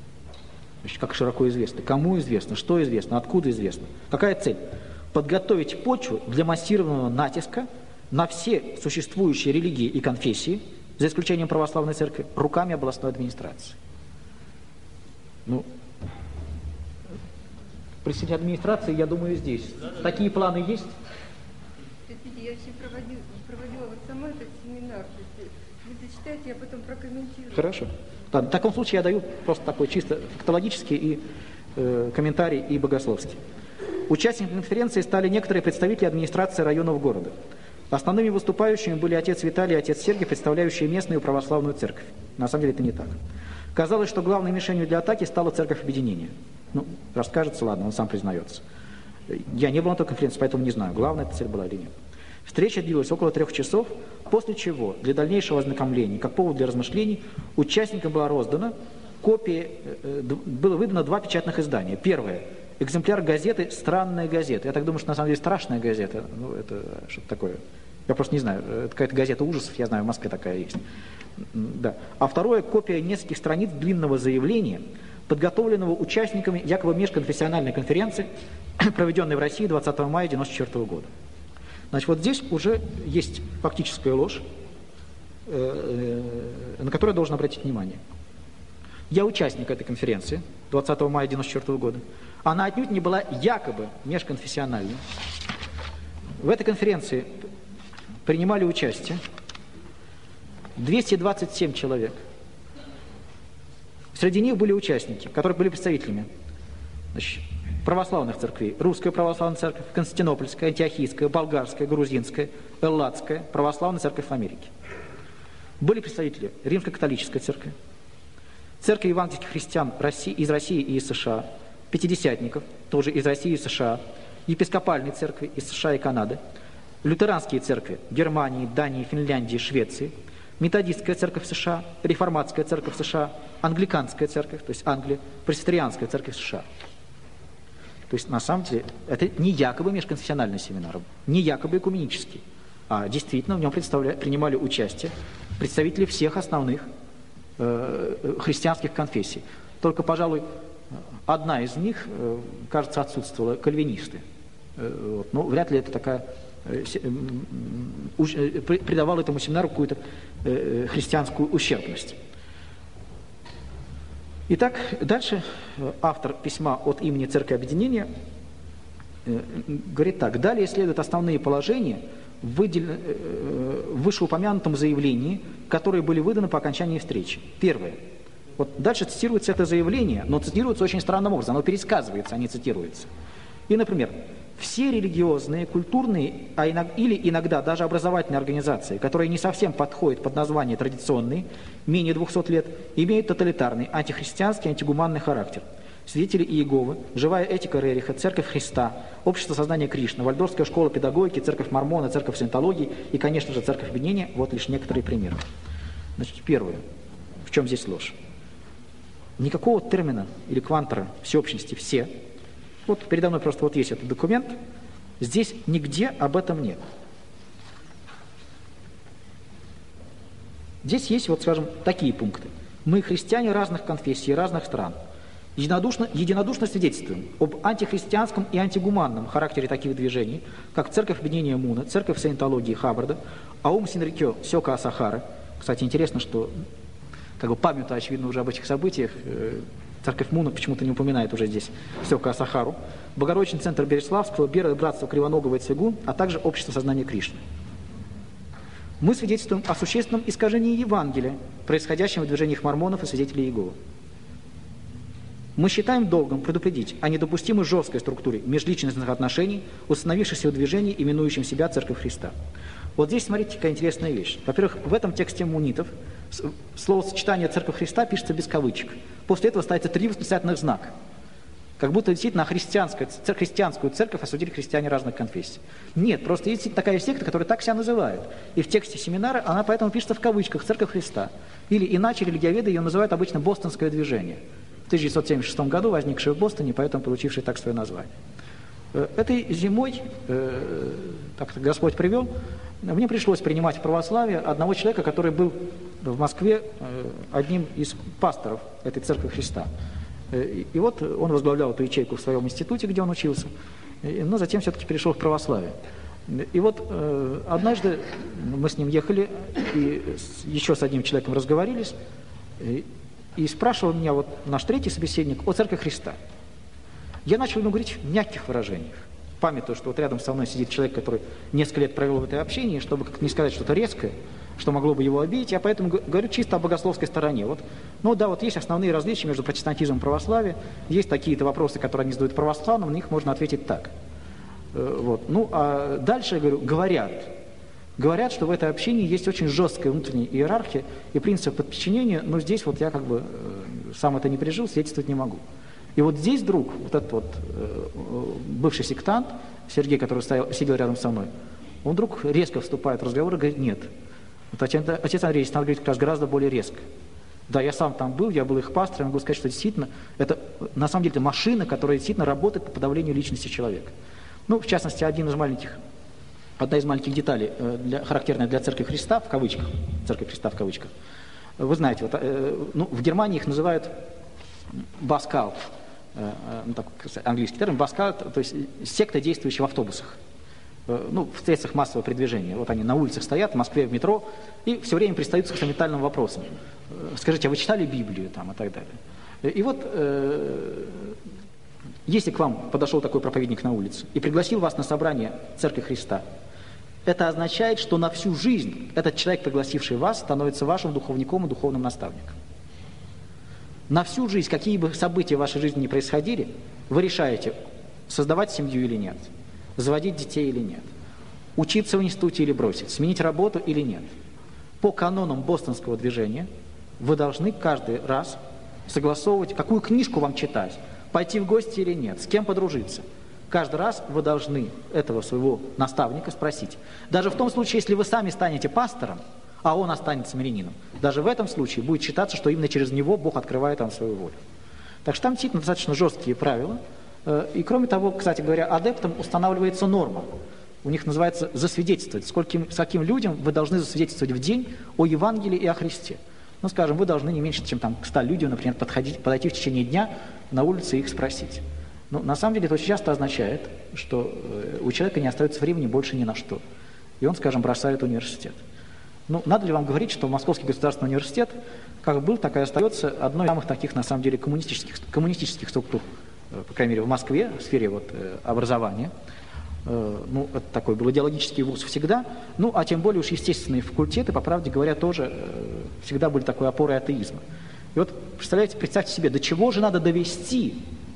кому известно, что известно, откуда известно. Какая цель? Подготовить почву для массированного натиска на все существующие религии и конфессии, за исключением православной церкви, руками областной администрации. Ну, представитель администрации, я думаю, здесь. Такие планы есть? Простите, я еще проводила вот сама этот семинар. Вы зачитайте, я потом прокомментирую. Хорошо. В таком случае я даю просто такой чисто фактологический и комментарий и богословский. Участниками конференции стали некоторые представители администрации районов города. Основными выступающими были отец Виталий и отец Сергий, представляющие местную православную церковь. На самом деле это не так. Казалось, что главной мишенью для атаки стала церковь объединения. Ну, расскажется, ладно, он сам признается. Я не был на той конференции, поэтому не знаю, главная эта цель была или нет. Встреча длилась около 3 часов, после чего для дальнейшего ознакомления, как повод для размышлений, участникам была роздана копии, было выдано 2 печатных издания. Первое — экземпляр газеты «Странная газета». Я так думаю, что на самом деле страшная газета. Ну, это что-то такое. Я просто не знаю. Это какая-то газета ужасов, я знаю, в Москве такая есть. Да. А второе — копия нескольких страниц длинного заявления, подготовленного участниками якобы межконфессиональной конференции, проведенной в России 20 мая 1994 года. Значит, вот здесь уже есть фактическая ложь, на которую я должен обратить внимание. Я участник этой конференции 20 мая 1994 года. Она отнюдь не была якобы межконфессиональной. В этой конференции принимали участие 227 человек. Среди них были участники, которые были представителями, значит, православных церквей: Русская православная церковь, Константинопольская, Антиохийская, Болгарская, Грузинская, Элладская, православная церковь в Америке. Были представители Римско-католической церкви, церкви евангельских христиан из России и из США, пятидесятников, тоже из России и США, епископальные церкви из США и Канады, лютеранские церкви Германии, Дании, Финляндии, Швеции, методистская церковь США, реформатская церковь США, англиканская церковь, то есть Англия, пресвитерианская церковь США. То есть, на самом деле, это не якобы межконфессиональный семинар, не якобы экуменический, а действительно в нем принимали участие представители всех основных христианских конфессий. Только, пожалуй, одна из них, кажется, отсутствовала, кальвинисты. Но вряд ли это такая придавала этому семинару какую-то христианскую ущербность. Итак, дальше автор письма от имени Церкви Объединения говорит так. Далее следуют основные положения в вышеупомянутом заявлении, которые были выданы по окончании встречи. Первое. Вот дальше цитируется это заявление, но цитируется очень странным образом. Оно пересказывается, а не цитируется. И, например, все религиозные, культурные, или иногда даже образовательные организации, которые не совсем подходят под название традиционные, менее 200 лет, имеют тоталитарный, антихристианский, антигуманный характер. Свидетели Иеговы, Живая этика Рериха, Церковь Христа, Общество сознания Кришны, Вальдорфская школа педагогики, Церковь Мормона, Церковь Саентологии и, конечно же, Церковь Объединения. Вот лишь некоторые примеры. Значит, первое. В чем здесь ложь? Никакого термина или квантора всеобщности «все». Вот передо мной просто вот есть этот документ. Здесь нигде об этом нет. Здесь есть, вот скажем, такие пункты. Мы, христиане разных конфессий, разных стран, единодушно свидетельствуем об антихристианском и антигуманном характере таких движений, как Церковь Объединения Муна, Церковь Саентологии Хаббарда, Аум Синрикё Сёка Асахара. Кстати, интересно, что, как бы памятуя, очевидно, уже об этих событиях, Церковь Муна почему-то не упоминает уже здесь Сёка Асахару, Богородичный центр Береславского, Белое братство Кривоногого и Цвигун, а также Общество сознания Кришны. Мы свидетельствуем о существенном искажении Евангелия, происходящем в движениях мормонов и свидетелей Иеговы. Мы считаем долгом предупредить о недопустимой жесткой структуре межличностных отношений, установившейся в движении, именующем себя Церковь Христа. Вот здесь, смотрите, какая интересная вещь. Во-первых, в этом тексте мунитов словосочетание «Церковь Христа» пишется без кавычек. После этого ставится 3 восклицательных знака. Как будто действительно христианскую церковь осудили христиане разных конфессий. Нет, просто есть такая секта, которая так себя называет. И в тексте семинара она поэтому пишется в кавычках «Церковь Христа». Или иначе религиоведы ее называют обычно «Бостонское движение». В 1976 году возникшее в Бостоне, поэтому получившее так свое название. Этой зимой, так Господь привел, мне пришлось принимать в православие одного человека, который был в Москве одним из пасторов этой Церкви Христа. И вот он возглавлял эту ячейку в своем институте, где он учился, но затем все-таки перешел в православие. И вот однажды мы с ним ехали, и еще с одним человеком разговорились, и спрашивал меня вот наш третий собеседник о Церкви Христа. Я начал ему говорить в мягких выражениях, памятуя, что вот рядом со мной сидит человек, который несколько лет провел в этой общине, чтобы как-то не сказать что-то резкое, что могло бы его обидеть, я поэтому говорю чисто о богословской стороне. Вот, ну да, вот есть основные различия между протестантизмом и православием, есть такие-то вопросы, которые они задают православным, на них можно ответить так. Вот. Ну, а дальше, я говорю, говорят, что в этой общине есть очень жесткая внутренняя иерархия и принцип подчинения, но здесь вот я как бы сам это не пережил, свидетельствовать не могу. И вот здесь вдруг вот этот вот бывший сектант, Сергей, который сидел рядом со мной, он вдруг резко вступает в разговор и говорит: нет. Вот отец Андрей надо говорить как раз гораздо более резко. Да, я сам там был, я был их пастором, могу сказать, что действительно, это на самом деле это машина, которая действительно работает по подавлению личности человека. Ну, в частности, одна из маленьких деталей, характерная для Церкви Христа, в кавычках, Церковь Христа в кавычках. Вы знаете, вот, ну, в Германии их называют баскаут, ну, такой английский термин, баскаут, то есть секта, действующая в автобусах. Ну, в средствах массового передвижения. Вот они на улицах стоят, в Москве, в метро, и все время пристают с фундаментальным вопросом. Скажите, а вы читали Библию там, и так далее? И вот, если к вам подошел такой проповедник на улице и пригласил вас на собрание Церкви Христа, это означает, что на всю жизнь этот человек, пригласивший вас, становится вашим духовником и духовным наставником. На всю жизнь, какие бы события в вашей жизни ни происходили, вы решаете, создавать семью или нет, заводить детей или нет, учиться в институте или бросить, сменить работу или нет. По канонам бостонского движения вы должны каждый раз согласовывать, какую книжку вам читать, пойти в гости или нет, с кем подружиться. каждый раз вы должны этого своего наставника спросить. Даже в том случае, если вы сами станете пастором, а он останется мирянином, даже в этом случае будет считаться, что именно через него Бог открывает вам свою волю. Так что там действительно достаточно жесткие правила. И кроме того, кстати говоря, адептам устанавливается норма. У них называется засвидетельствовать. С каким людям вы должны засвидетельствовать в день о Евангелии и о Христе. Ну, скажем, вы должны не меньше, чем там, к 100 людям, например, подойти в течение дня на улице и их спросить. Но на самом деле это очень часто означает, что у человека не остается времени больше ни на что. И он, скажем, бросает университет. Ну, надо ли вам говорить, что Московский государственный университет, как был, так и остается одной из самых таких, на самом деле, коммунистических структур, по крайней мере, в Москве, в сфере образования. Ну, это такой был идеологический вуз всегда. Ну, а тем более уж естественные факультеты, по правде говоря, тоже всегда были такой опорой атеизма. И вот, представьте себе, до чего же надо довести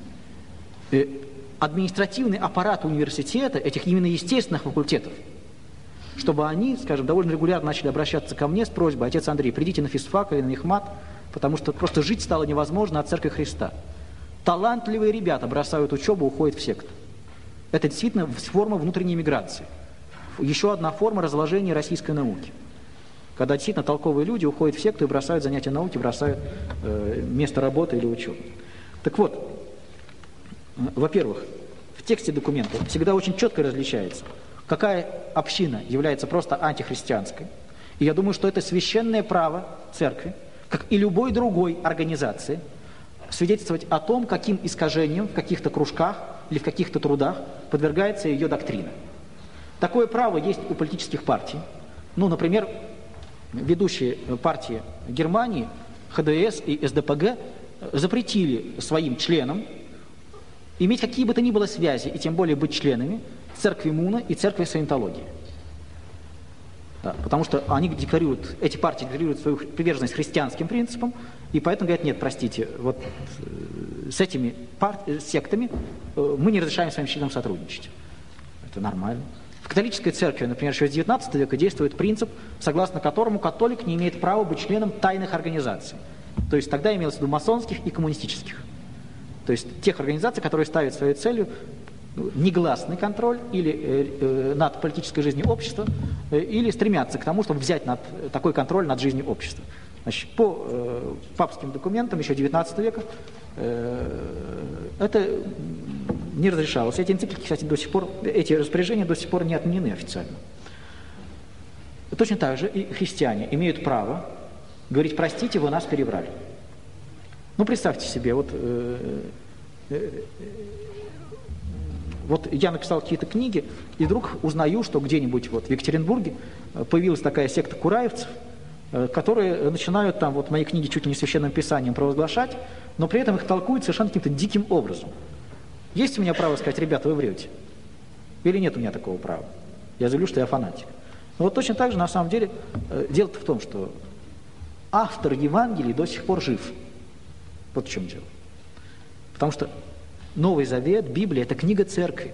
административный аппарат университета, этих именно естественных факультетов, чтобы они, скажем, довольно регулярно начали обращаться ко мне с просьбой: отец Андрей, придите на физфак или на ихмат, потому что просто жить стало невозможно от Церкви Христа. Талантливые ребята бросают учебу, уходят в секту. Это действительно форма внутренней миграции. Еще одна форма разложения российской науки. Когда действительно толковые люди уходят в секту и бросают занятия науки, бросают место работы или учебы. Так вот, во-первых, в тексте документа всегда очень четко различается, какая община является просто антихристианской. И я думаю, что это священное право церкви, как и любой другой организации, свидетельствовать о том, каким искажением в каких-то кружках или в каких-то трудах подвергается ее доктрина. Такое право есть у политических партий. Ну, например, ведущие партии Германии, ХДС и СДПГ, запретили своим членам иметь какие бы то ни было связи, и тем более быть членами церкви Муна и церкви Саентологии. Да, потому что эти партии декларируют свою приверженность христианским принципам, и поэтому говорят: нет, простите, вот с этими сектами мы не разрешаем своим членам сотрудничать. Это нормально. В католической церкви, например, еще с 19 века действует принцип, согласно которому католик не имеет права быть членом тайных организаций. То есть тогда имелось в виду масонских и коммунистических. То есть тех организаций, которые ставят своей целью негласный контроль или над политической жизнью общества, или стремятся к тому, чтобы взять такой контроль над жизнью общества. Значит, по папским документам еще 19 века это не разрешалось. Эти энциклики, кстати, эти распоряжения до сих пор не отменены официально. Точно так же и христиане имеют право говорить: простите, вы нас перебрали. Ну, представьте себе, вот я написал какие-то книги, и вдруг узнаю, что где-нибудь в Екатеринбурге появилась такая секта кураевцев, которые начинают там мои книги чуть ли не священным писанием провозглашать, но при этом их толкуют совершенно каким-то диким образом. Есть у меня право сказать: ребята, вы врете? Или нет у меня такого права? Я заявлю, что я фанатик. Но вот точно так же, на самом деле, дело-то в том, что автор Евангелия до сих пор жив. Вот в чем дело. Потому что Новый Завет, Библия – это книга церкви.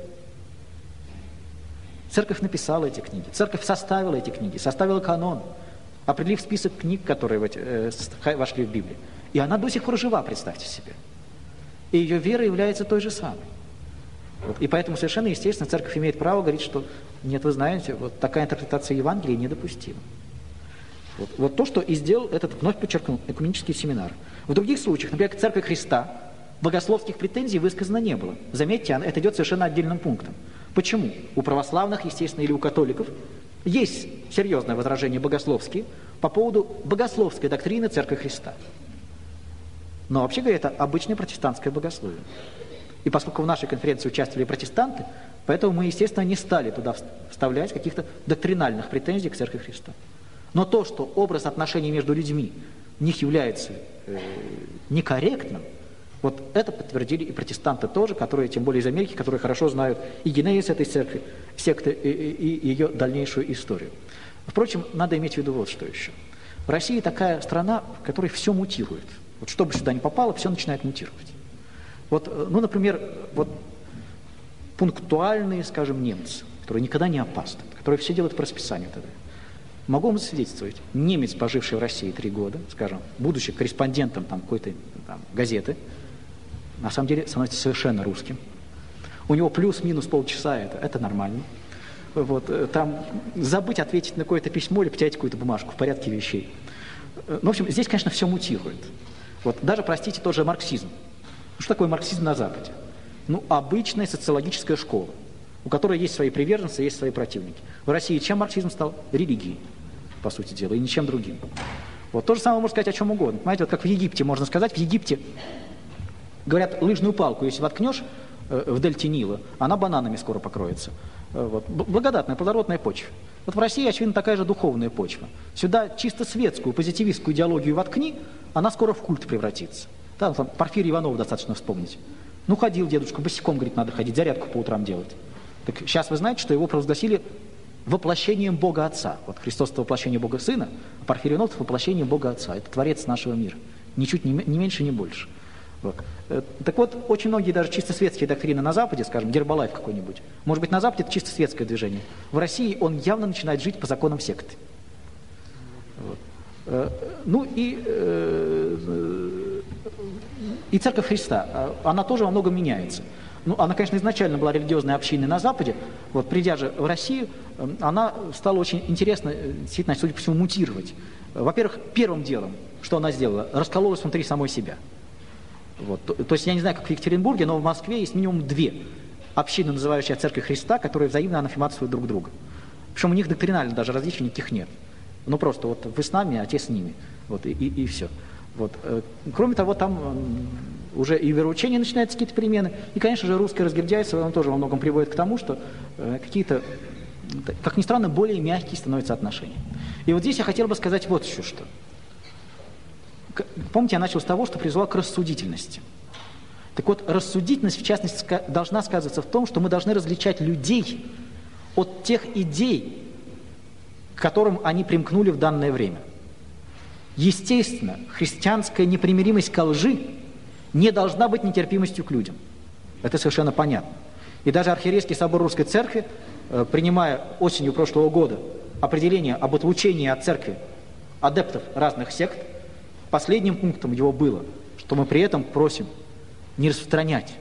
Церковь написала эти книги, церковь составила эти книги, составила канон, определив список книг, которые вошли в Библию. И она до сих пор жива, представьте себе. И ее вера является той же самой. И поэтому совершенно естественно церковь имеет право говорить, что нет, вы знаете, такая интерпретация Евангелия недопустима. Вот то, что и сделал этот, вновь подчеркну, экуменический семинар. В других случаях, например, к Церкви Христа, богословских претензий высказано не было. Заметьте, это идет совершенно отдельным пунктом. Почему? У православных, естественно, или у католиков есть серьезное возражение богословские по поводу богословской доктрины Церкви Христа. Но вообще говоря, это обычное протестантское богословие. И поскольку в нашей конференции участвовали протестанты, поэтому мы, естественно, не стали туда вставлять каких-то доктринальных претензий к Церкви Христа. Но то, что образ отношений между людьми у них является некорректным, это подтвердили и протестанты тоже, которые, тем более из Америки, которые хорошо знают и генезис этой церкви, секты, и ее дальнейшую историю. Впрочем, надо иметь в виду вот что еще. Россия такая страна, в которой все мутирует. Что бы сюда ни попало, все начинает мутировать. Например, пунктуальные, скажем, немцы, которые никогда не опаздывают, которые все делают по расписанию тогда. Могу вам засвидетельствовать, немец, поживший в России 3 года, скажем, будучи корреспондентом какой-то газеты, на самом деле становится совершенно русским. У него плюс-минус полчаса, это нормально. Вот, там забыть ответить на какое-то письмо или потерять какую-то бумажку в порядке вещей. Ну, в общем, здесь, конечно, все мутирует. Вот, даже, простите, тот же марксизм. Что такое марксизм на Западе? Ну, обычная социологическая школа, у которой есть свои приверженцы, есть свои противники. В России чем марксизм стал? Религией, по сути дела, и ничем другим. Вот то же самое можно сказать о чем угодно. Понимаете, вот как в Египте можно сказать, в Египте, говорят, лыжную палку, если воткнешь в дельте Нила, она бананами скоро покроется. Вот. Благодатная, плодородная почва. Вот в России, очевидно, такая же духовная почва. Сюда чисто светскую, позитивистскую идеологию воткни, она скоро в культ превратится. Там Порфирия Иванова достаточно вспомнить. Ну, ходил дедушка, босиком, говорит, надо ходить, зарядку по утрам делать. Так сейчас вы знаете, что его провозгласили воплощением Бога Отца. Вот Христос — это воплощение Бога Сына, а Порфирий Иванов — это воплощение Бога Отца. Это Творец нашего мира. Ничуть не меньше, не больше. Вот. Так вот, очень многие даже чисто светские доктрины на Западе, скажем, Гербалайф какой-нибудь, может быть, на Западе это чисто светское движение. В России он явно начинает жить по законам секты. Вот. Ну и Церковь Христа, она тоже во многом меняется. Ну, она, конечно, изначально была религиозной общиной на Западе, вот, придя же в Россию, она стала очень интересно, действительно, судя по всему, мутировать. Во-первых, первым делом, что она сделала, раскололась внутри самой себя. Вот. То есть я не знаю, как в Екатеринбурге, но в Москве есть минимум две общины, называющие Церковь Христа, которые взаимно анафематствуют друг друга. Причем у них доктринально даже различий никаких нет. Ну просто вот вы с нами, а те с ними. Вот, и все. Вот. Кроме того, там уже и вероучение начинаются какие-то перемены. И, конечно же, русское разгильдяйство, оно тоже во многом приводит к тому, что какие-то, как ни странно, более мягкие становятся отношения. И вот здесь я хотел бы сказать вот еще что. Помните, я начал с того, что призвал к рассудительности. Так вот, рассудительность, в частности, должна сказываться в том, что мы должны различать людей от тех идей, к которым они примкнули в данное время. Естественно, христианская непримиримость ко лжи не должна быть нетерпимостью к людям. Это совершенно понятно. И даже Архиерейский собор Русской Церкви, принимая осенью прошлого года определение об отлучении от Церкви адептов разных сект, последним пунктом его было, что мы при этом просим не распространять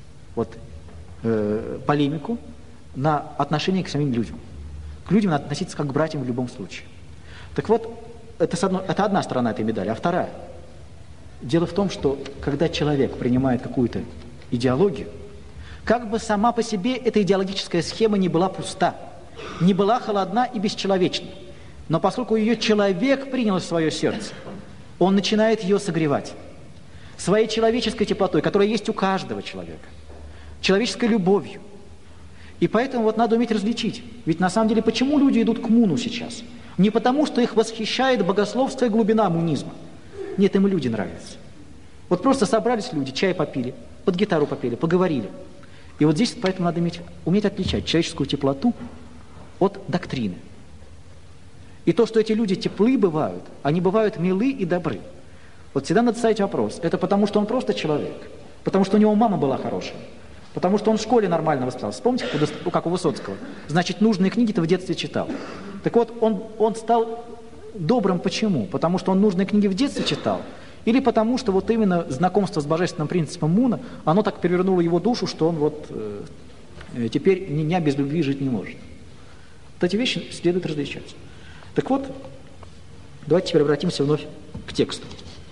полемику на отношение к самим людям. К людям надо относиться как к братьям в любом случае. Так вот, это одна сторона этой медали. А вторая. Дело в том, что когда человек принимает какую-то идеологию, как бы сама по себе эта идеологическая схема не была пуста, не была холодна и бесчеловечна, но поскольку ее человек принял в свое сердце, он начинает ее согревать своей человеческой теплотой, которая есть у каждого человека, человеческой любовью. И поэтому вот надо уметь различить. Ведь на самом деле почему люди идут к Муну сейчас? Не потому, что их восхищает богословство и глубина мунизма. Нет, им люди нравятся. Вот просто собрались люди, чай попили, под гитару попели, поговорили. И вот здесь поэтому надо уметь отличать человеческую теплоту от доктрины. И то, что эти люди теплы бывают, они бывают милы и добры. Вот всегда надо ставить вопрос, это потому, что он просто человек, потому что у него мама была хорошая, потому что он в школе нормально воспитался. Вспомните, как у Высоцкого. Значит, нужные книги-то в детстве читал. Так вот, он стал добрым почему? Потому что он нужные книги в детстве читал? Или потому что вот именно знакомство с божественным принципом Муна, оно так перевернуло его душу, что он теперь ни дня без любви жить не может. Вот эти вещи следует различать. Так вот, давайте теперь обратимся вновь к тексту.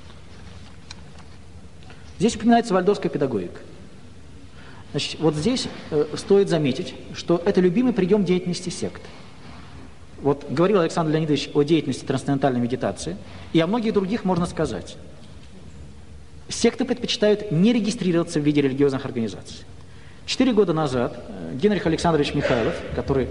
Здесь упоминается вальдорфская педагогика. Значит, вот здесь стоит заметить, что это любимый прием деятельности секты. Вот говорил Александр Леонидович о деятельности трансцендентальной медитации, и о многих других можно сказать. Секты предпочитают не регистрироваться в виде религиозных организаций. 4 года назад Генрих Александрович Михайлов, который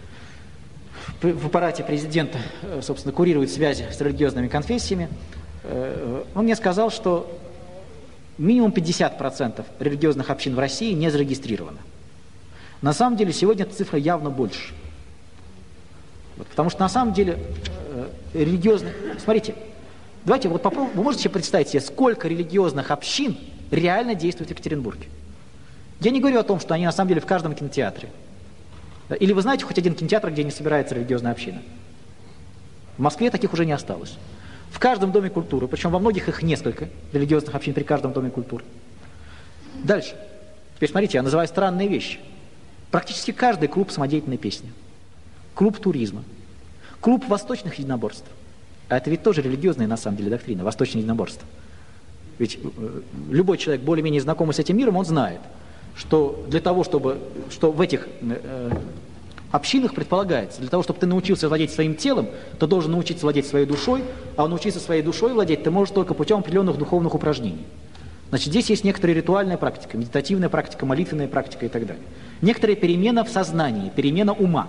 в аппарате президента, собственно, курирует связи с религиозными конфессиями, он мне сказал, что минимум 50% религиозных общин в России не зарегистрировано. На самом деле сегодня эта цифра явно больше. Потому что на самом деле религиозных... Смотрите, давайте вот попробуем. Вы можете себе представить себе, сколько религиозных общин реально действует в Екатеринбурге? Я не говорю о том, что они на самом деле в каждом кинотеатре. Или вы знаете хоть один кинотеатр, где не собирается религиозная община? В Москве таких уже не осталось. В каждом доме культуры, причем во многих их несколько религиозных общин при каждом доме культуры. Дальше. Теперь смотрите, я называю странные вещи. Практически каждый клуб самодеятельной песни, клуб туризма, клуб восточных единоборств. А это ведь тоже религиозная, на самом деле, доктрина, восточное единоборство. Ведь любой человек, более-менее знакомый с этим миром, он знает, что для того, чтобы, что в этих общинах предполагается, для того, чтобы ты научился владеть своим телом, ты должен научиться владеть своей душой, а научиться своей душой владеть ты можешь только путем определенных духовных упражнений. Значит, здесь есть некоторая ритуальная практика, медитативная практика, молитвенная практика и так далее. Некоторая перемена в сознании, перемена ума.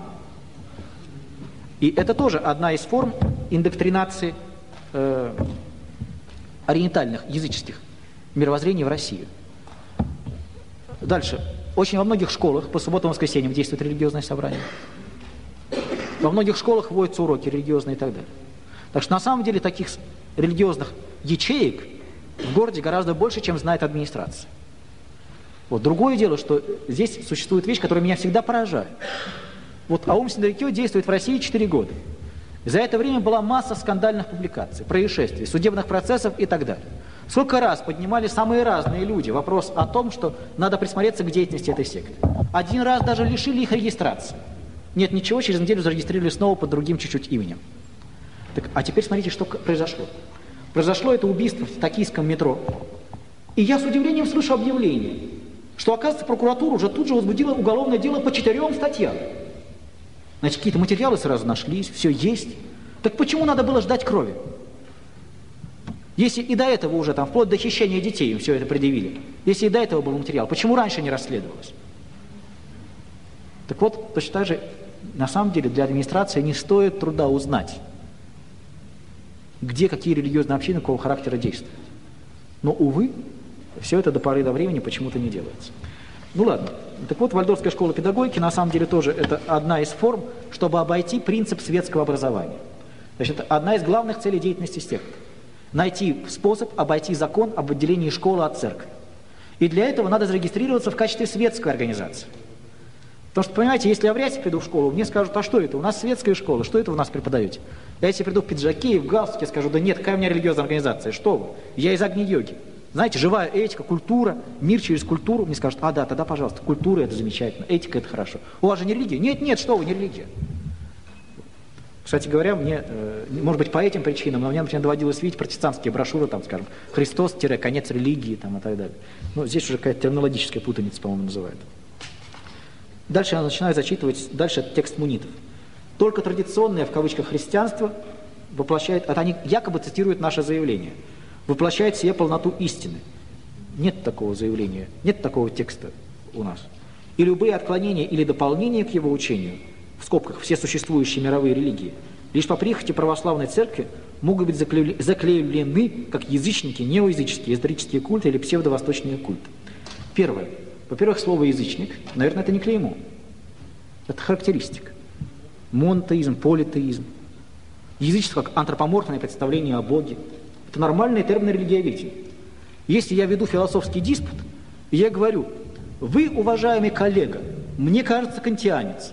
И это тоже одна из форм индоктринации ориентальных, языческих мировоззрений в России. Дальше. Очень во многих школах по субботам и воскресеньям действует религиозное собрание. Во многих школах вводятся уроки религиозные и так далее. Так что на самом деле таких религиозных ячеек в городе гораздо больше, чем знает администрация. Вот. Другое дело, что здесь существует вещь, которая меня всегда поражает. Вот Аум Синдарикё действует в России 4 года. За это время была масса скандальных публикаций, происшествий, судебных процессов и так далее. Сколько раз поднимали самые разные люди вопрос о том, что надо присмотреться к деятельности этой секты. Один раз даже лишили их регистрации. Нет ничего, через неделю зарегистрировали снова под другим чуть-чуть именем. Так, а теперь смотрите, что произошло. Произошло это убийство в токийском метро. И я с удивлением слышу объявление, что, оказывается, прокуратура уже тут же возбудила уголовное дело по 4 статьям. Значит, какие-то материалы сразу нашлись, все есть. Так почему надо было ждать крови? Если и до этого уже, там, вплоть до хищения детей им все это предъявили, если и до этого был материал, почему раньше не расследовалось? Так вот, точно так же, на самом деле, для администрации не стоит труда узнать, где какие религиозные общины какого характера действуют. Но, увы, все это до поры до времени почему-то не делается. Ну ладно. Так вот, Вальдорфская школа педагогики на самом деле тоже это одна из форм, чтобы обойти принцип светского образования. Значит, это одна из главных целей деятельности секты. Найти способ обойти закон об отделении школы от церкви. И для этого надо зарегистрироваться в качестве светской организации. Потому что, понимаете, если я в рясе приду в школу, мне скажут, а что это? У нас светская школа, что это вы у нас преподаете? Я если приду в пиджаке и в галстуке, скажу, да нет, какая у меня религиозная организация, что вы? Я из Агни-йоги. Знаете, живая этика, культура, мир через культуру. Мне скажут, а да, тогда, пожалуйста, культура это замечательно, этика это хорошо. У вас же не религия? Нет, нет, что вы, не религия. Кстати говоря, мне, может быть, по этим причинам, но мне, например, доводилось видеть протестантские брошюры, там, скажем, «Христос-конец религии», там, и так далее. Ну, здесь уже какая-то терминологическая путаница, по-моему, называют. Дальше я начинаю зачитывать, дальше текст мунитов. Только традиционное, в кавычках, христианство воплощает, это они якобы цитируют наше заявление, воплощает в себе полноту истины. Нет такого заявления, нет такого текста у нас. И любые отклонения или дополнения к его учению, в скобках все существующие мировые религии, лишь по прихоти православной церкви могут быть заклеймены как язычники, неоязыческие, эзотерические культы или псевдовосточные культы. Первое. Во-первых, слово «язычник», наверное, это не клеймо. Это характеристика. Монотеизм, политеизм. Язычество как антропоморфное представление о Боге. Это нормальные термины религиоведения. Если я веду философский диспут, и я говорю, вы, уважаемый коллега, мне кажется, кантианец.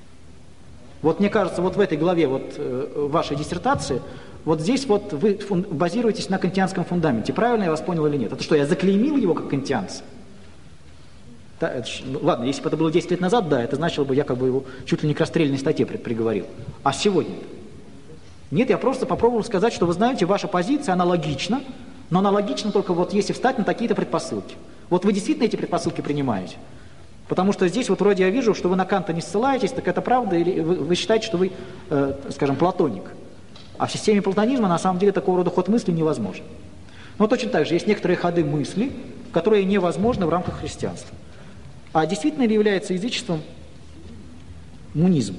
Вот мне кажется, вот в этой главе вот, вашей диссертации, вот здесь вот вы базируетесь на кантианском фундаменте. Правильно я вас понял или нет? Это что, я заклеймил его как кантианца? Да, ладно, если бы это было 10 лет назад, да, это значило бы, я как бы его чуть ли не к расстрельной статье приговорил. А сегодня? Нет, я просто попробовал сказать, что вы знаете, ваша позиция, она логична, но она логична только вот если встать на такие-то предпосылки. Вот вы действительно эти предпосылки принимаете? Потому что здесь вот вроде я вижу, что вы на Канта не ссылаетесь, так это правда, или вы считаете, что вы, скажем, платоник. А в системе платонизма на самом деле такого рода ход мысли невозможен. Но точно так же есть некоторые ходы мысли, которые невозможны в рамках христианства. А действительно ли является язычеством мунизм?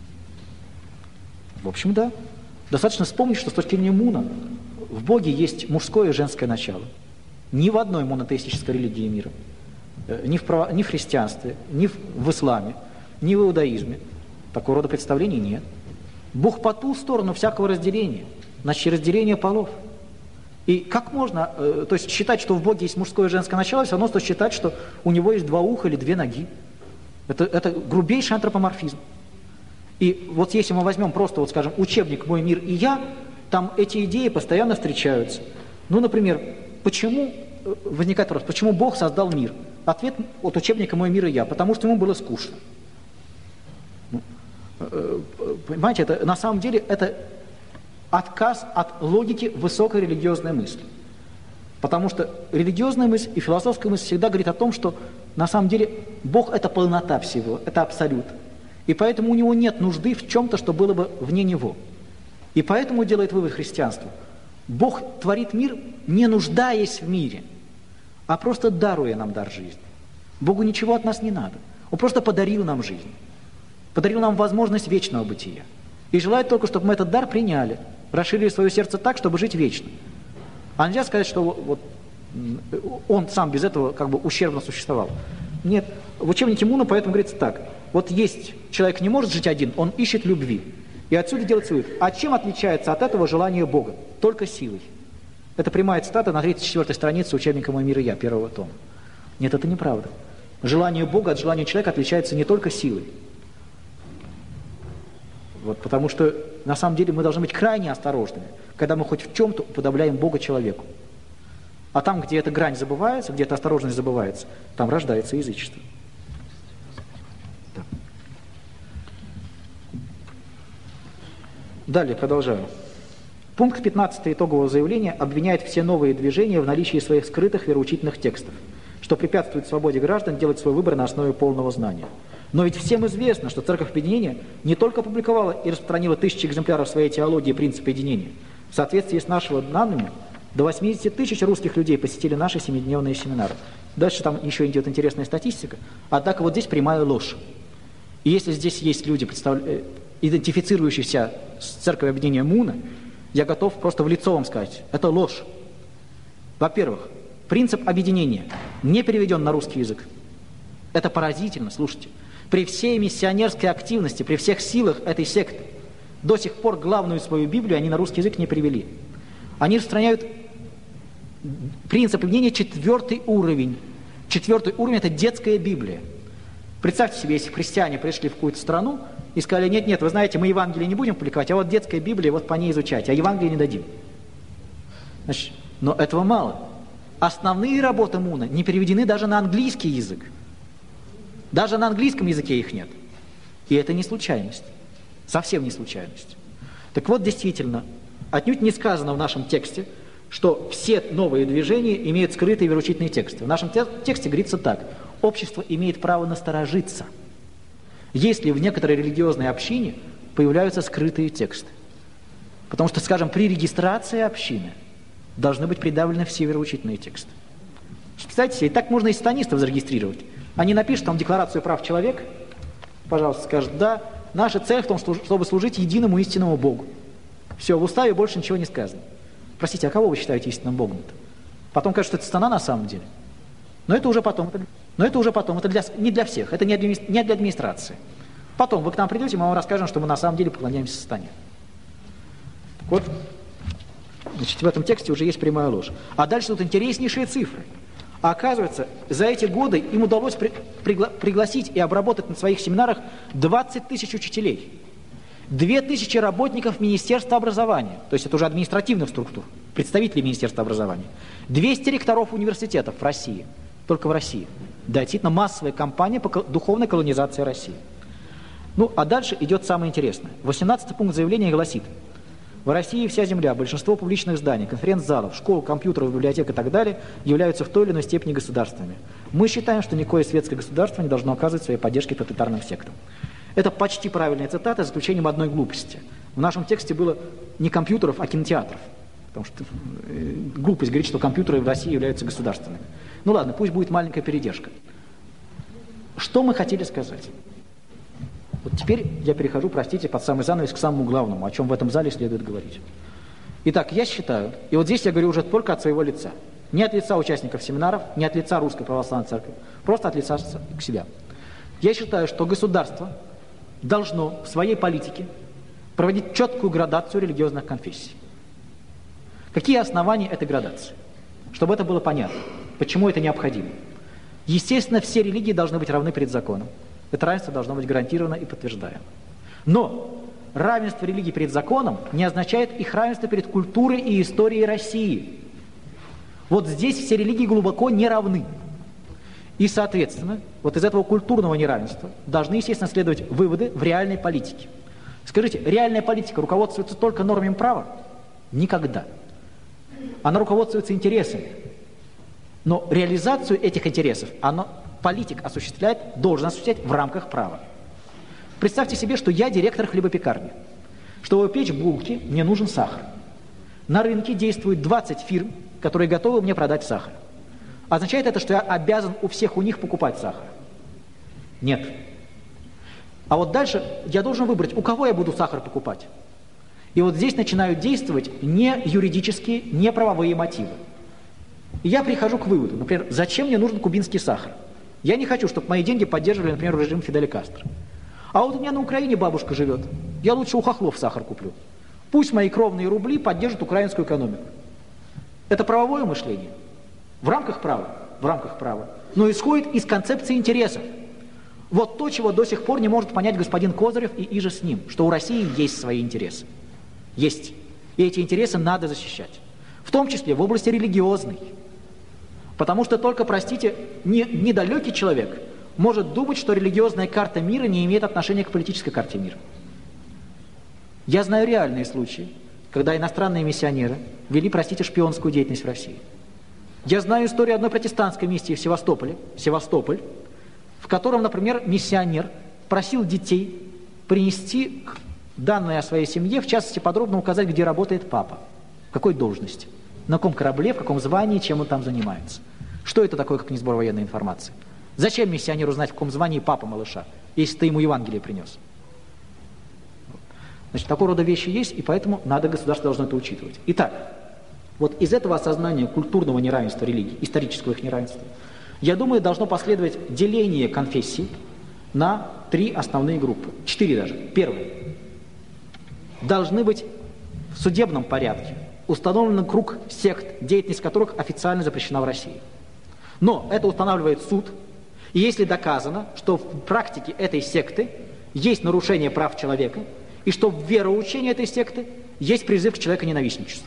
В общем, да. Достаточно вспомнить, что с точки зрения Муна в Боге есть мужское и женское начало. Ни в одной монотеистической религии мира, ни в христианстве, ни в исламе, ни в иудаизме такого рода представлений нет. Бог по ту сторону всякого разделения, значит, разделение полов. И как можно, то есть считать, что в Боге есть мужское и женское начало, все равно что считать, что у него есть 2 уха или 2 ноги. Это грубейший антропоморфизм. И вот если мы возьмем просто, вот скажем, учебник «Мой мир и я», там эти идеи постоянно встречаются. Ну, например, почему, возникает вопрос, почему Бог создал мир? ответ от учебника «Мой мир и я», потому что ему было скучно. Понимаете, это, на самом деле это отказ от логики высокой религиозной мысли. Потому что религиозная мысль и философская мысль всегда говорит о том, что на самом деле Бог – это полнота всего, это абсолют. И поэтому у него нет нужды в чем-то, что было бы вне него. И поэтому делает вывод христианства. Бог творит мир, не нуждаясь в мире, а просто даруя нам дар жизни. Богу ничего от нас не надо. Он просто подарил нам жизнь. Подарил нам возможность вечного бытия. И желает только, чтобы мы этот дар приняли, расширили свое сердце так, чтобы жить вечно. А нельзя сказать, что вот он сам без этого как бы ущербно существовал. Нет, в учебнике Муна поэтому говорится так. Вот есть, человек не может жить один, он ищет любви. И отсюда делается вывод. А чем отличается от этого желание Бога? Только силой. Это прямая цитата на 34-й странице учебника «Мой мир и я», первого тома. Нет, это неправда. Желание Бога от желания человека отличается не только силой. Вот, потому что на самом деле мы должны быть крайне осторожными, когда мы хоть в чем-то уподобляем Бога человеку. А там, где эта грань забывается, где эта осторожность забывается, там рождается язычество. Да. Далее, продолжаю. Пункт 15 итогового заявления обвиняет все новые движения в наличии своих скрытых вероучительных текстов, что препятствует свободе граждан делать свой выбор на основе полного знания. Но ведь всем известно, что Церковь Объединения не только опубликовала и распространила тысячи экземпляров своей теологии «Принципы единения». В соответствии с нашими данными, до 80 тысяч русских людей посетили наши 7-дневные семинары. Дальше там еще идет интересная статистика. Однако вот здесь прямая ложь. И если здесь есть люди, идентифицирующиеся с Церковью Объединения Муна, я готов просто в лицо вам сказать, это ложь. Во-первых, принцип объединения не переведен на русский язык. Это поразительно, слушайте. При всей миссионерской активности, при всех силах этой секты, до сих пор главную свою Библию они на русский язык не перевели. Они распространяют принцип объединения 4-й уровень. 4-й уровень – это детская Библия. Представьте себе, если христиане пришли в какую-то страну и сказали, нет, вы знаете, мы Евангелие не будем публиковать, а вот детская Библия, вот по ней изучайте, а Евангелие не дадим. Значит, но этого мало. Основные работы Муна не переведены даже на английский язык. Даже на английском языке их нет. И это не случайность. Совсем не случайность. Так вот, действительно, отнюдь не сказано в нашем тексте, что все новые движения имеют скрытые вероучительные тексты. В нашем тексте говорится так. Общество имеет право насторожиться, если в некоторой религиозной общине появляются скрытые тексты. Потому что, скажем, при регистрации общины должны быть придавлены все вероучительные тексты. Представьте себе, и так можно и сатанистов зарегистрировать. Они напишут там Декларацию прав человека, пожалуйста, скажут, да, наша цель в том, чтобы служить единому истинному Богу. Все, в уставе больше ничего не сказано. Простите, а кого вы считаете истинным Богом-то? Потом кажется, что это сатана на самом деле. Но это уже потом, это не для всех, это не для администрации. Потом вы к нам придете, мы вам расскажем, что мы на самом деле поклоняемся сатане. Так вот, значит, в этом тексте уже есть прямая ложь. А дальше тут интереснейшие цифры. А оказывается, за эти годы им удалось пригласить и обработать на своих семинарах 20 тысяч учителей, 2000 работников Министерства образования, то есть это уже административных структур, представителей Министерства образования, 200 ректоров университетов в России, только в России. Да, действительно массовая кампания по духовной колонизации России. Ну, а дальше идет самое интересное. 18-й пункт заявления гласит: в России вся земля, большинство публичных зданий, конференц-залов, школ, компьютеров, библиотек и так далее являются в той или иной степени государственными. Мы считаем, что никакое светское государство не должно оказывать своей поддержки тоталитарным сектам. Это почти правильная цитата, за исключением одной глупости. В нашем тексте было не компьютеров, а кинотеатров. Потому что глупость говорит, что компьютеры в России являются государственными. Ну ладно, пусть будет маленькая передержка. Что мы хотели сказать? Вот теперь я перехожу, простите, под самый занавес к самому главному, о чем в этом зале следует говорить. Итак, я считаю, и вот здесь я говорю уже только от своего лица, не от лица участников семинаров, не от лица Русской Православной Церкви, просто от лица к себя. Я считаю, что государство должно в своей политике проводить четкую градацию религиозных конфессий. Какие основания этой градации? Чтобы это было понятно, почему это необходимо. Естественно, все религии должны быть равны перед законом. Это равенство должно быть гарантировано и подтверждаемо. Но равенство религий перед законом не означает их равенство перед культурой и историей России. Вот здесь все религии глубоко не равны. И, соответственно, вот из этого культурного неравенства должны, естественно, следовать выводы в реальной политике. Скажите, реальная политика руководствуется только нормами права? Никогда. Она руководствуется интересами. Но реализацию этих интересов политик должен осуществлять в рамках права. Представьте себе, что я директор хлебопекарни. Чтобы печь булки, мне нужен сахар. На рынке действует 20 фирм, которые готовы мне продать сахар. Означает это, что я обязан у всех у них покупать сахар? Нет. А вот дальше я должен выбрать, у кого я буду сахар покупать. И вот здесь начинают действовать не юридические, не правовые мотивы. И я прихожу к выводу, например, зачем мне нужен кубинский сахар? Я не хочу, чтобы мои деньги поддерживали, например, режим Фиделя Кастро. А вот у меня на Украине бабушка живет. Я лучше у хохлов сахар куплю. Пусть мои кровные рубли поддержат украинскую экономику. Это правовое мышление? В рамках права? В рамках права. Но исходит из концепции интересов. Вот то, чего до сих пор не может понять господин Козырев и иже с ним, что у России есть свои интересы. Есть. И эти интересы надо защищать. В том числе в области религиозной. Потому что только, простите, недалекий человек может думать, что религиозная карта мира не имеет отношения к политической карте мира. Я знаю реальные случаи, когда иностранные миссионеры вели, простите, шпионскую деятельность в России. Я знаю историю одной протестантской миссии в Севастополь, в котором, например, миссионер просил детей принести данные о своей семье, в частности, подробно указать, где работает папа, в какой должности, на каком корабле, в каком звании, чем он там занимается. Что это такое, как не сбор военной информации? Зачем миссионеру знать, в каком звании папа малыша, если ты ему Евангелие принес? Значит, такого рода вещи есть, и поэтому государство должно это учитывать. Итак, вот из этого осознания культурного неравенства религий, исторического их неравенства, я думаю, должно последовать деление конфессий на 3 основные группы, 4 даже. Первое. Должны быть в судебном порядке установлен круг сект, деятельность которых официально запрещена в России. Но это устанавливает суд, и если доказано, что в практике этой секты есть нарушение прав человека, и что в вероучении этой секты есть призыв к человеконенавистничеству.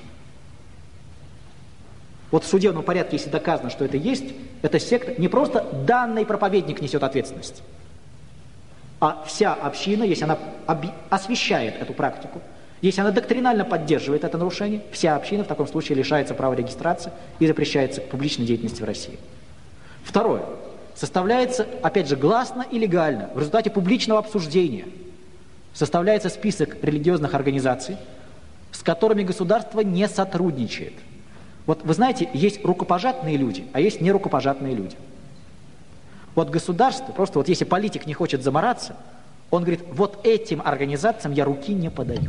Вот в судебном порядке, если доказано, что это есть, эта секта, не просто данный проповедник несет ответственность, а вся община, если она освещает эту практику, если она доктринально поддерживает это нарушение, вся община в таком случае лишается права регистрации и запрещается к публичной деятельности в России. Второе. Составляется, опять же, гласно и легально, в результате публичного обсуждения, составляется список религиозных организаций, с которыми государство не сотрудничает. Вот вы знаете, есть рукопожатные люди, а есть нерукопожатные люди. Вот государство, просто вот если политик не хочет замораться, он говорит, вот этим организациям я руки не подаю.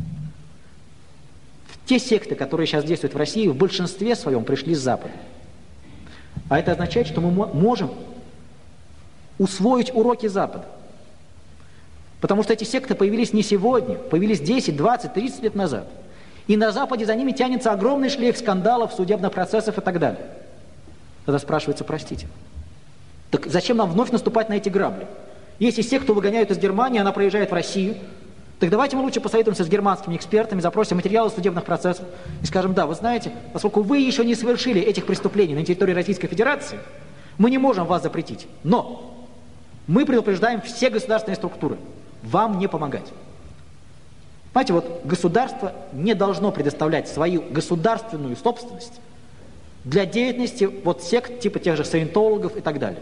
Те секты, которые сейчас действуют в России, в большинстве своем пришли с Запада. А это означает, что мы можем усвоить уроки Запада. Потому что эти секты появились не сегодня, появились 10, 20, 30 лет назад. И на Западе за ними тянется огромный шлейф скандалов, судебных процессов и так далее. Тогда спрашивается, простите, так зачем нам вновь наступать на эти грабли? Если секту выгоняют из Германии, она проезжает в Россию, так давайте мы лучше посоветуемся с германскими экспертами, запросим материалы судебных процессов и скажем, да, вы знаете, поскольку вы еще не совершили этих преступлений на территории Российской Федерации, мы не можем вас запретить, но мы предупреждаем все государственные структуры, вам не помогать. Понимаете, вот государство не должно предоставлять свою государственную собственность для деятельности вот сект типа тех же саентологов и так далее.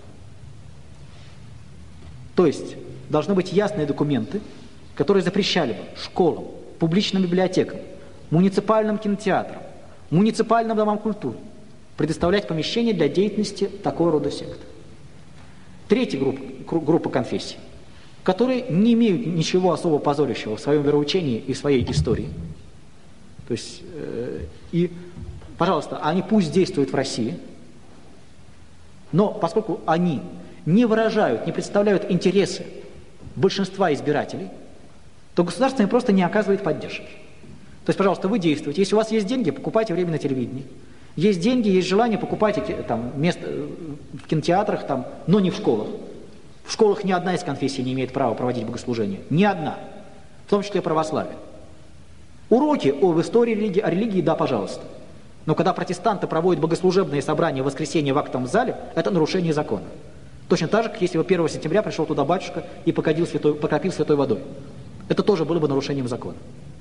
То есть должны быть ясные документы, которые запрещали бы школам, публичным библиотекам, муниципальным кинотеатрам, муниципальным домам культуры предоставлять помещения для деятельности такого рода сект. Третья группа конфессий, которые не имеют ничего особо позорящего в своем вероучении и в своей истории. То есть, пожалуйста, они пусть действуют в России, но поскольку они не выражают, не представляют интересы большинства избирателей, то государство им просто не оказывает поддержки. То есть, пожалуйста, вы действуете. Если у вас есть деньги, покупайте время на телевидении. Есть деньги, есть желание, покупайте там, место в кинотеатрах, там, но не в школах. В школах ни одна из конфессий не имеет права проводить богослужение. Ни одна. В том числе православие. Уроки об истории религии, о религии, да, пожалуйста. Но когда протестанты проводят богослужебные собрания в воскресенье в актовом зале, это нарушение закона. Точно так же, как если бы 1 сентября пришел туда батюшка и покропил святой водой. Это тоже было бы нарушением закона.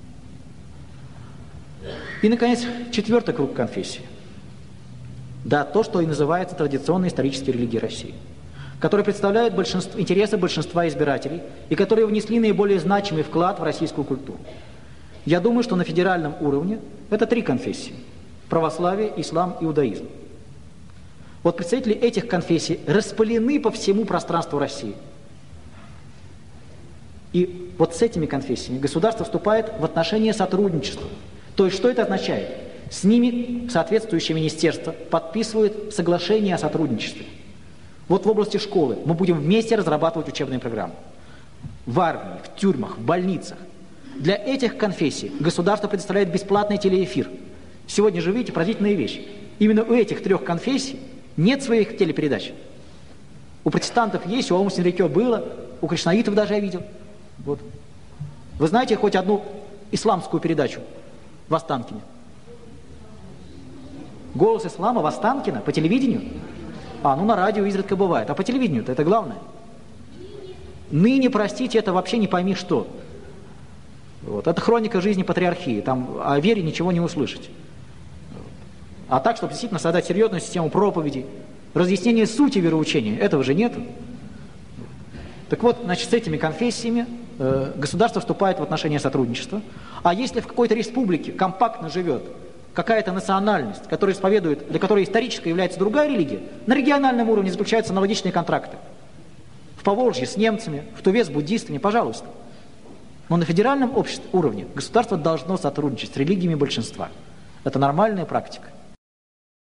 И, наконец, 4-й круг конфессий. Да, то, что и называется традиционной исторической религией России, которые представляют интересы большинства избирателей и которые внесли наиболее значимый вклад в российскую культуру. Я думаю, что на федеральном уровне это 3 конфессии – православие, ислам, иудаизм. Вот представители этих конфессий распылены по всему пространству России. И вот с этими конфессиями государство вступает в отношения сотрудничества. То есть что это означает? С ними соответствующее министерство подписывает соглашение о сотрудничестве. Вот в области школы мы будем вместе разрабатывать учебные программы. В армии, в тюрьмах, в больницах. Для этих конфессий государство предоставляет бесплатный телеэфир. Сегодня же, видите, поразительная вещь. Именно у этих 3 конфессий нет своих телепередач. У протестантов есть, у Аум-Синрикё было, у кришнаитов даже я видел. Вот. Вы знаете хоть одну исламскую передачу в Останкино? Голос ислама в Останкино по телевидению? Ну на радио изредка бывает, а по телевидению-то это главное. Ныне, простите, это вообще не пойми что. Вот. Это хроника жизни патриархии, там о вере ничего не услышать. А так, чтобы действительно создать серьезную систему проповедей, разъяснения сути вероучения, этого же нет. Так вот, значит, с этими конфессиями государство вступает в отношения сотрудничества. А если в какой-то республике компактно живет какая-то национальность, которая исповедует, для которой исторически является другая религия, на региональном уровне заключаются аналогичные контракты. В Поволжье с немцами, в Туве с буддистами, пожалуйста. Но на федеральном уровне государство должно сотрудничать с религиями большинства. Это нормальная практика.